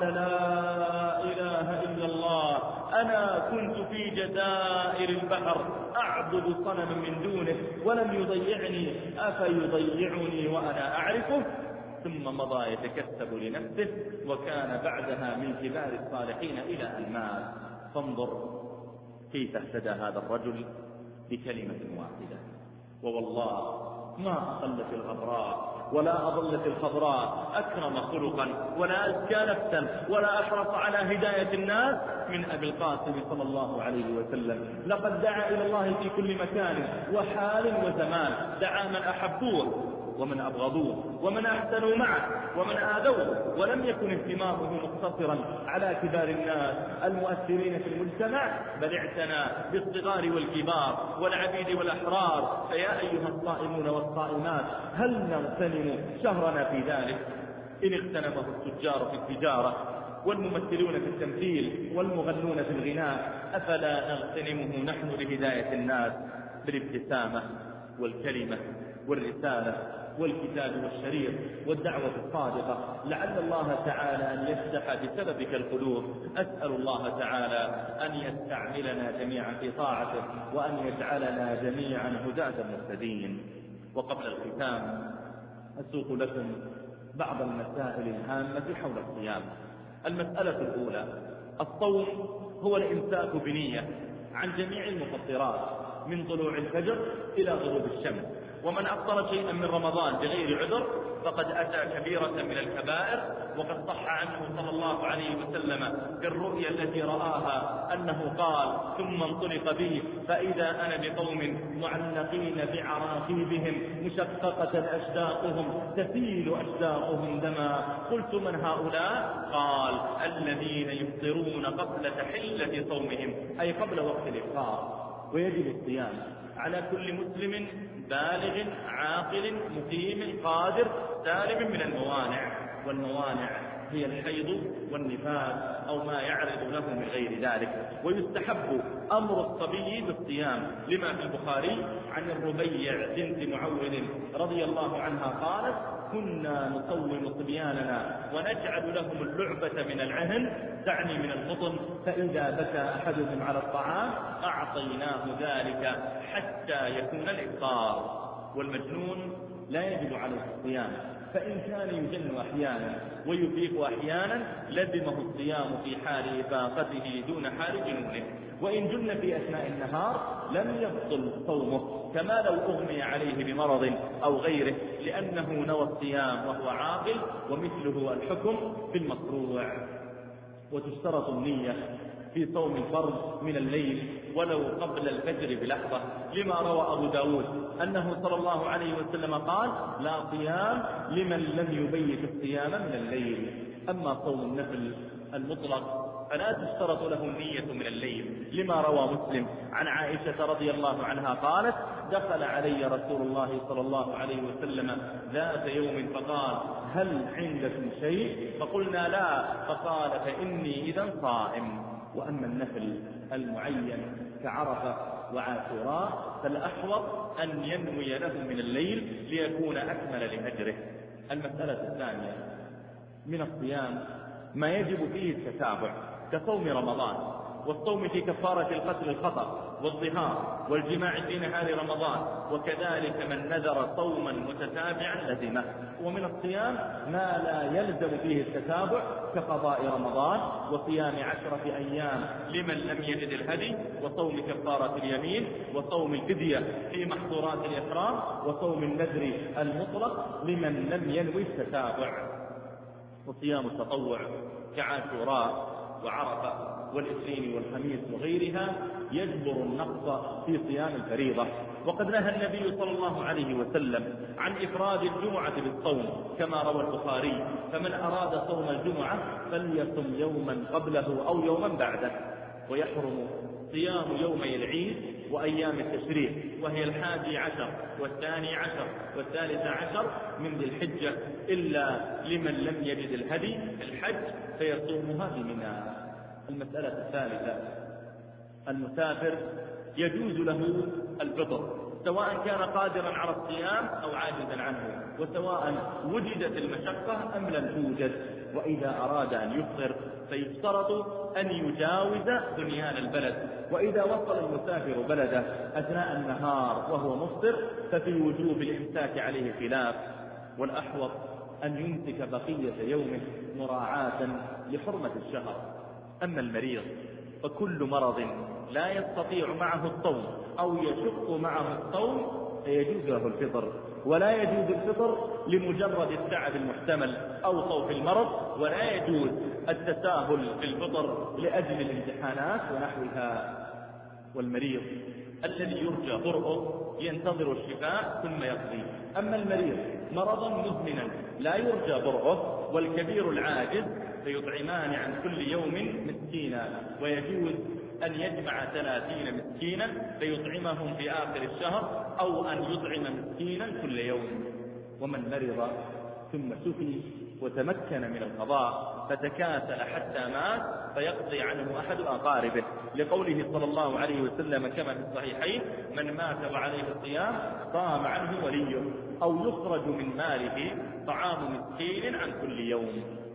لا إله إلا الله، أنا كنت في جزائر البحر أعبد صنما من دونه ولم يضيعني، أفيضيعني وأنا أعرفه؟ ثم مضى يتكسب لنفسه، وكان بعدها من كبار الصالحين إلى أن مات. فانظر كيف اهتدى هذا الرجل بكلمة واحدة. ووالله ما أقلت الغبراء ولا أضلت الخضراء أكرم خلقا ولا أزكى نفسا ولا أحرص على هداية الناس من أبي القاسم صلى الله عليه وسلم. لقد دعا إلى الله في كل مكان وحال وزمان، دعا من أحبوه ومن أبغضوه ومن أحسنوا معه ومن آذوه، ولم يكن اهتمامه مقتصرا على كبار الناس المؤثرين في المجتمع، بل اعتنى بالصغار والكبار والعبيد والأحرار. فيا أيها الصائمون والصائمات هل نغتنم شهرنا في ذلك؟ إن اغتنمه التجار في التجارة والممثلون في التمثيل والمغنون في الغناء، أفلا نغتنمه نحن لهداية الناس بالابتسامة والكلمة والرسالة والكتاب والشريط والدعوة الصادقة؟ لعل الله تعالى أن يفتح بسببك القلوب. أسأل الله تعالى أن يستعملنا جميعا في طاعته وأن يجعلنا جميعا هداة مهتدين. وقبل الختام أسوق لكم بعض المسائل الهامة حول الصيام. المسألة الأولى: الصوم هو الإمساك بنية عن جميع المفطرات من طلوع الفجر إلى غروب الشمس، ومن أفطر شيئا من رمضان بغير عذر فقد أتى كبيرة من الكبائر. وقد صح عنه صلى الله عليه وسلم بالرؤيا التي رآها أنه قال: ثم انطلق بي فإذا أنا بقوم معلقين بعراقيبهم مشققة أشداقهم تسيل أشداقهم دما. قلت: من هؤلاء؟ قال: الذين يفطرون قبل تحلة صومهم، أي قبل وقت الإفطار. ويجب الصيام على كل مسلم بالغ عاقل مقيم قادر سالم من الموانع، والموانع هي الحيض والنفاس أو ما يعرض له من غير ذلك. ويستحب أمر الصبي بالصيام لما في البخاري عن الربيع بنت معوذ رضي الله عنها قالت: كنا نصوم صبياننا ونجعل لهم اللعبة من العهن، تعني من القطن، فإذا بكى أحدهم على الطعام أعطيناه ذلك حتى يكون الإفطار. والمجنون لا يجب عليه الصيام، فإن كان يجن أحيانا ويفيق أحيانا لزمه الصيام في حال إفاقته دون حال جنونه. وإن جن في أثناء النهار لم يبطل صومه كما لو أغمي عليه بمرض أو غيره، لأنه نوى الصيام وهو عاقل، ومثله الحكم في المقروع. وتشترط النية في صوم الفرض من الليل ولو قبل الفجر بلحظة، لما روى أبو داود أنه صلى الله عليه وسلم قال: لا صيام لمن لم يبيت الصيام من الليل. أما صوم النفل المطلق فلا تشترط له النية من الليل، لما روى مسلم عن عائشة رضي الله عنها قالت: دخل علي رسول الله صلى الله عليه وسلم ذات يوم فقال: هل عندكم شيء؟ فقلنا لا، فقال: فإني إذا صائم. وأما النفل المعين كعرفة وعاشوراء فالأحوط أن ينوي له من الليل ليكون أكمل لأجره. المسألة الثانية: من الصيام ما يجب فيه التتابع كصوم رمضان، والصوم في كفارة القتل الخطأ والظهار والجماع في نهار رمضان، وكذلك من نذر صوما متتابعا لزمه. ومن الصيام ما لا يلزم فيه التتابع كقضاء رمضان وصيام عشرة أيام لمن لم يجد الهدي، وصوم كفارة اليمين، وصوم الفدية في محظورات الإحرام، وصوم النذر المطلق لمن لم ينوي التتابع. وصيام التطوع كعاشوراء وعرفة والاثنين والخميس وغيرها يجبر النقص في صيام الفريضة. وقد نهى النبي صلى الله عليه وسلم عن إفراد الجمعة بالصوم كما روى البخاري: فمن أراد صوم الجمعة فليصم يوما قبله أو يوما بعده. ويحرم صيام يومي العيد وأيام التشريق، وهي الحادي عشر والثاني عشر والثالث عشر من ذي الحجة، إلا لمن لم يجد الهدي الحج فيصومها بمنى. المسألة الثالثة: المسافر يجوز له الفطر سواء كان قادرا على الصيام أو عاجزا عنه، وسواء وجدت المشقة أم لم توجد. وإذا أراد أن يفطر فيشترط أن يجاوز بنيان البلد. وإذا وصل المسافر بلده أثناء النهار وهو مفطر ففي وجوب الإمساك عليه خلاف، والأحوط أن يمسك بقية يومه مراعاة لحرمة الشهر. أما المريض فكل مرض لا يستطيع معه الصوم أو يشق معه الصوم فيجوز له الفطر، ولا يجوز الفطر لمجرد التعب المحتمل أو خوف المرض، ولا يجوز التساهل في الفطر لأجل الامتحانات ونحوها. والمريض الذي يرجى برؤه ينتظر الشفاء ثم يقضي. أما المريض مرضا مزمنا لا يرجى برؤه والكبير العاجز فيطعمان عن كل يوم مسكينا، ويجوز أن يجمع ثلاثين مسكينا فيطعمهم في آخر الشهر، أو أن يطعم مسكينا كل يوم. ومن مرض ثم شفي وتمكن من القضاء فتكاسل حتى مات فيقضي عنه أحد أقاربه، لقوله صلى الله عليه وسلم كما في الصحيحين: من مات وعليه الصيام صام عنه وليه، أو يخرج من ماله طعام مسكين عن كل يوم.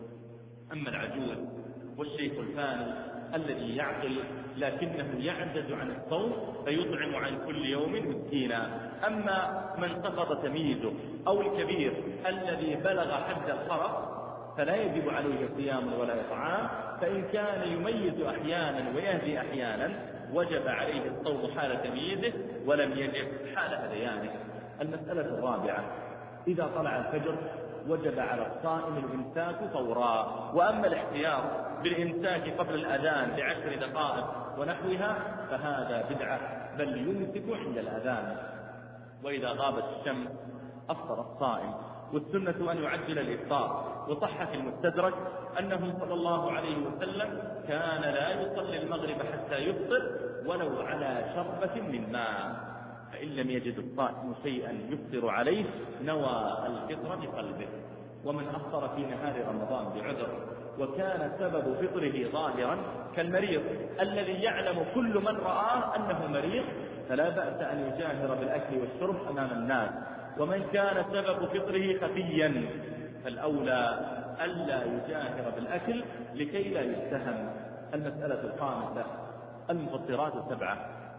أما العجوز والشيخ الفاني الذي يعقل لكنه يعجز عن الصوم فيطعم عن كل يوم مسكينا. أما من سقط تمييزه أو الكبير الذي بلغ حد الخرق فلا يجب عليه صيام ولا إطعام، فإن كان يميز أحيانا ويهدي أحيانا وجب عليه الصوم حال تمييزه ولم يجب حال هذيانه. المسألة الرابعة: إذا طلع الفجر وجب على الصائم الإمساك فورا. وأما الاحتياط بالإمساك قبل الأذان بعشر دقائق ونحوها فهذا بدعة، بل يمسك عند الأذان. وإذا غابت الشمس أفطر الصائم، والسنة أن يعجل الإفطار. وصح في المستدرك أنه صلى الله عليه وسلم كان لا يصلي المغرب حتى يفطر ولو على شربة من ماء، فإن لم يجد الصائم شيئا يفطر عليه نوى الفطر بقلبه. ومن أفطر في نهار رمضان بعذر وكان سبب فطره ظاهرا كالمريض الذي يعلم كل من رآه أنه مريض فلا بأس أن يجاهر بالأكل والشرب أمام الناس. ومن كان سبب فطره خفيا فالأولى ألا يجاهر بالأكل لكي لا يتهم. المسألة الخامسة: المفطرات السبعة.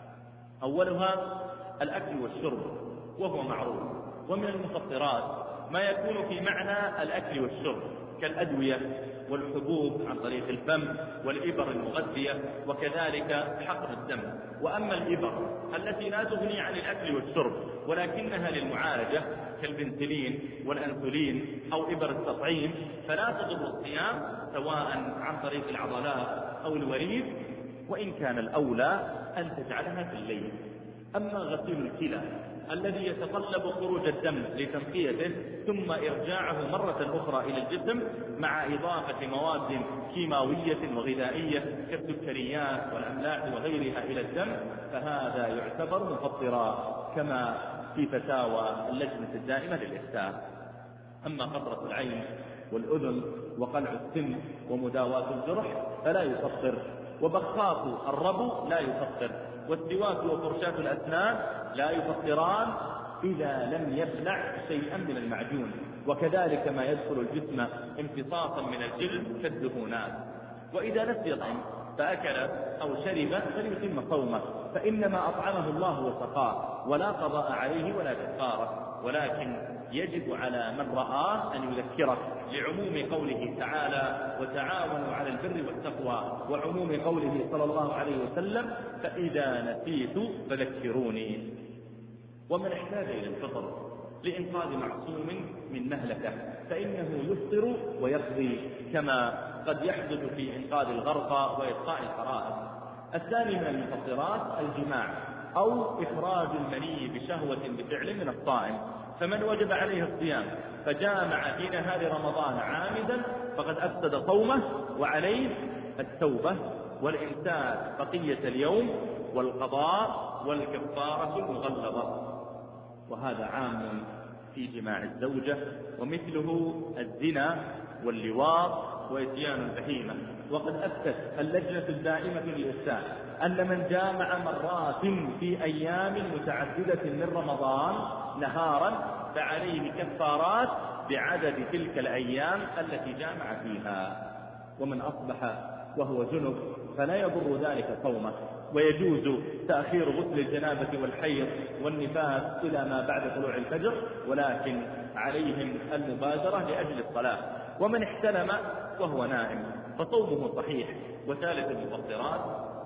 أولها الأكل والشرب وهو معروف. ومن المفطرات ما يكون في معنى الأكل والشرب كالأدوية والحبوب عن طريق الفم والإبر المغذية، وكذلك حقن الدم. وأما الإبر التي لا تغني عن الأكل والشرب ولكنها للمعالجة كالبنسلين والأنسولين أو إبر التطعيم فلا تضر الصيام سواء عن طريق العضلات أو الوريد، وإن كان الأولى أن تجعلها في الليل. أما غسيل الكلى الذي يتطلب خروج الدم لتنقيته ثم إرجاعه مرة أخرى إلى الجسم مع إضافة مواد كيماوية وغذائية كالسكريات والأملاح وغيرها إلى الدم فهذا يعتبر مفطرا كما في فتاوى اللجنة الدائمة للإفتاء. أما قطرة العين والأذن وقلع السن ومداواة الجرح فلا يفطر، وبخاخ الربو لا يفطر، والسواك وفرشاة الأسنان لا يفطران إذا لم يبلع شيئا من المعجون، وكذلك ما يدخل الجسم امتصاصا من الجلد كالدهونات. وإذا نسي طعم فأكل أو شرب فليتم صومه، فإنما أطعمه الله وسقاه ولا قضاء عليه ولا كفارة، ولكن يجب على من رآه أن يذكره لعموم قوله تعالى: وتعاونوا على البر والتقوى، وعموم قوله صلى الله عليه وسلم: فإذا نسيت فذكروني. ومن احتاج إلى الفطر لإنقاذ معصوم من مهلكة، فإنه يفطر ويقضي كما قد يحدث في إنقاذ الغرقى وإطفاء الحرائق. الثاني من المفطرات الجماع أو إخراج المني بشهوة بفعل من الصائم، فمن وجب عليه الصيام فجامع في نهار رمضان عامدا فقد أفسد صومه، وعليه التوبة والإمساك بقية اليوم والقضاء والكفارة المغلظة. وهذا عام في جماع الزوجة، ومثله الزنا واللواط وإتيان البهيمة. وقد أفتت اللجنة الدائمة للإفتاء أن من جامع مرات في أيام متعددة من رمضان نهارا فعليه كفارات بعدد تلك الأيام التي جامع فيها. ومن أصبح وهو جنب فلا يضر ذلك صومه، ويجوز تأخير غسل الجنابة والحيض والنفاس إلى ما بعد طلوع الفجر، ولكن عليهم المبادرة لأجل الصلاة. ومن احتلم وهو نائم فصومه صحيح. وثالث المفطرات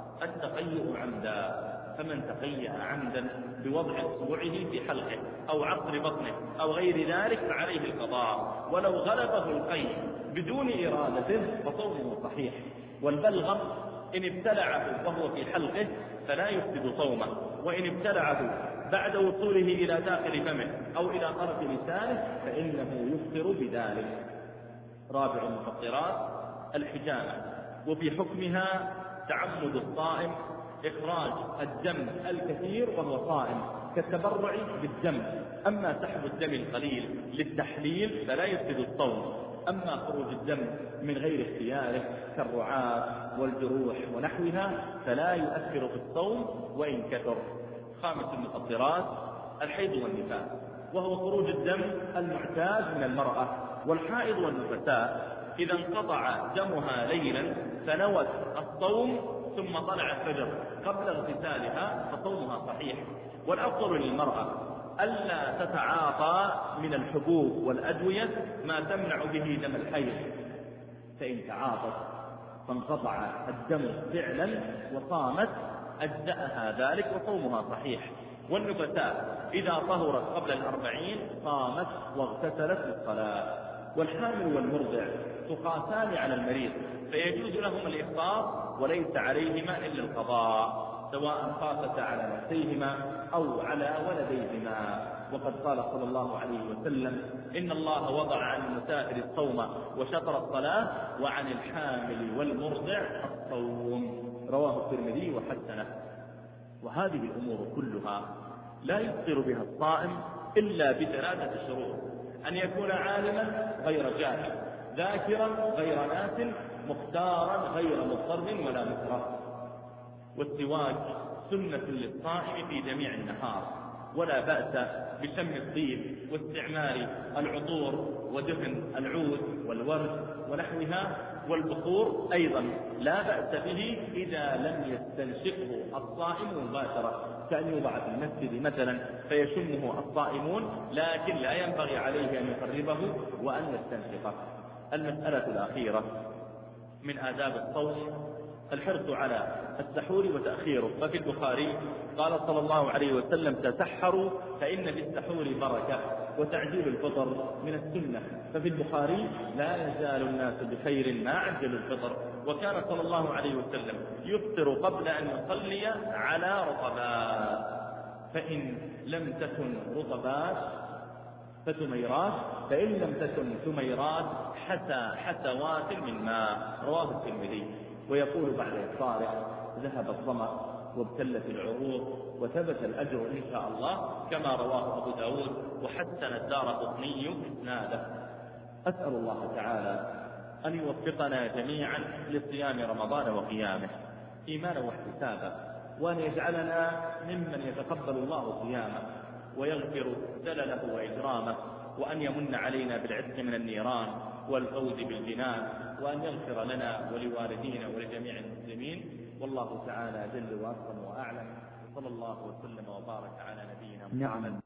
التقيؤ عمدا، فمن تقيأ عمدا بوضع اصبعه في حلقه أو عصر بطنه أو غير ذلك فعليه القضاء، ولو غلبه القيء بدون إرادته فصومه صحيح. والبلغم إن ابتلعه وهو في حلقه فلا يفسد صومه، وإن ابتلعه بعد وصوله إلى داخل فمه أو إلى طرف لسانه فإنه يفطر بذلك. رابع المفطرات الحجامة، وفي حكمها تعمد الصائم إخراج الدم الكثير وهو صائم كالتبرع بالدم. أما سحب الدم القليل للتحليل فلا يفسد الصوم، أما خروج الدم من غير اختياره كالرعاة والجروح ونحوها فلا يؤثر في الصوم وإن كثر. خامس المفطرات الحيض والنفاس، وهو خروج الدم المعتاد من المرأة. والحائض والنفساء إذا انقطع دمها ليلا فنوت الصوم ثم طلع الفجر قبل اغتسالها فصومها صحيح. والأفضل للمرأة ألا تتعاطى من الحبوب والأدوية ما تمنع به دم الحيض، فإن تعاطت فانقطع الدم فعلا وصامت أجزأها ذلك وصومها صحيح. والنفساء إذا طهرت قبل الأربعين صامت واغتسلت للصلاة. والحامل والمرضع تقاسان على المريض، فيجوز لهم الإفطار وليس عليهما إلا القضاء، سواء خافتا على نفسيهما أو على ولديهما. وقد قال صلى الله عليه وسلم: إن الله وضع عن المسافر الصوم وشطر الصلاة وعن الحامل والمرضع الصوم. رواه الترمذي وحسنه. وهذه الأمور كلها لا يفطر بها الصائم إلا بثلاثة شروط: أن يكون عالما غير جاهل، ذاكرا غير ناس، مختارا غير مضطر ولا مكره. والسواك سنة للصائم في جميع النهار، ولا بأس بشم الطيب واستعمال العطور ودهن العود والورد ونحوها. والبخور أيضا لا بأس به إذا لم يستنشقه الصائم مباشرة، كأن يوضع في المسجد مثلا فيشمه الصائمون، لكن لا ينبغي عليه أن يقربه وأن يستنشقه. المسألة الأخيرة من آداب الصوم الحرص على السحور وتأخيره. ففي البخاري قال صلى الله عليه وسلم: تسحروا فإن في السحور بركة، وتعجيل الفطر من السنة. ففي البخاري: لا يزال الناس بخير ما عجلوا الفطر. وكان صلى الله عليه وسلم يفطر قبل أن يصلي على رطبات، فإن لم تكن رطبات فتميرات، فإن لم تكن تميرات حتى حتوات من ماء. رواه الترمذي. ويقول بعد إفطاره: ذهب الظمأ وابتلت العروق وثبت الأجر إن شاء الله، كما رواه أبو داود وحسن الدارقطني إسناده. أسأل الله تعالى أن يوفقنا جميعا لصيام رمضان وقيامه إيمانا واحتسابا، وأن يجعلنا ممن يتقبل الله صيامه ويغفر زلله وإجرامه، وأن يمن علينا بالعتق من النيران والفوز بالجنان، وأن يغفر لنا ولوالدينا ولجميع المسلمين. والله تعالى جل وأكرم وأعلم، وصلى الله وسلم وبارك على نبينا محمد.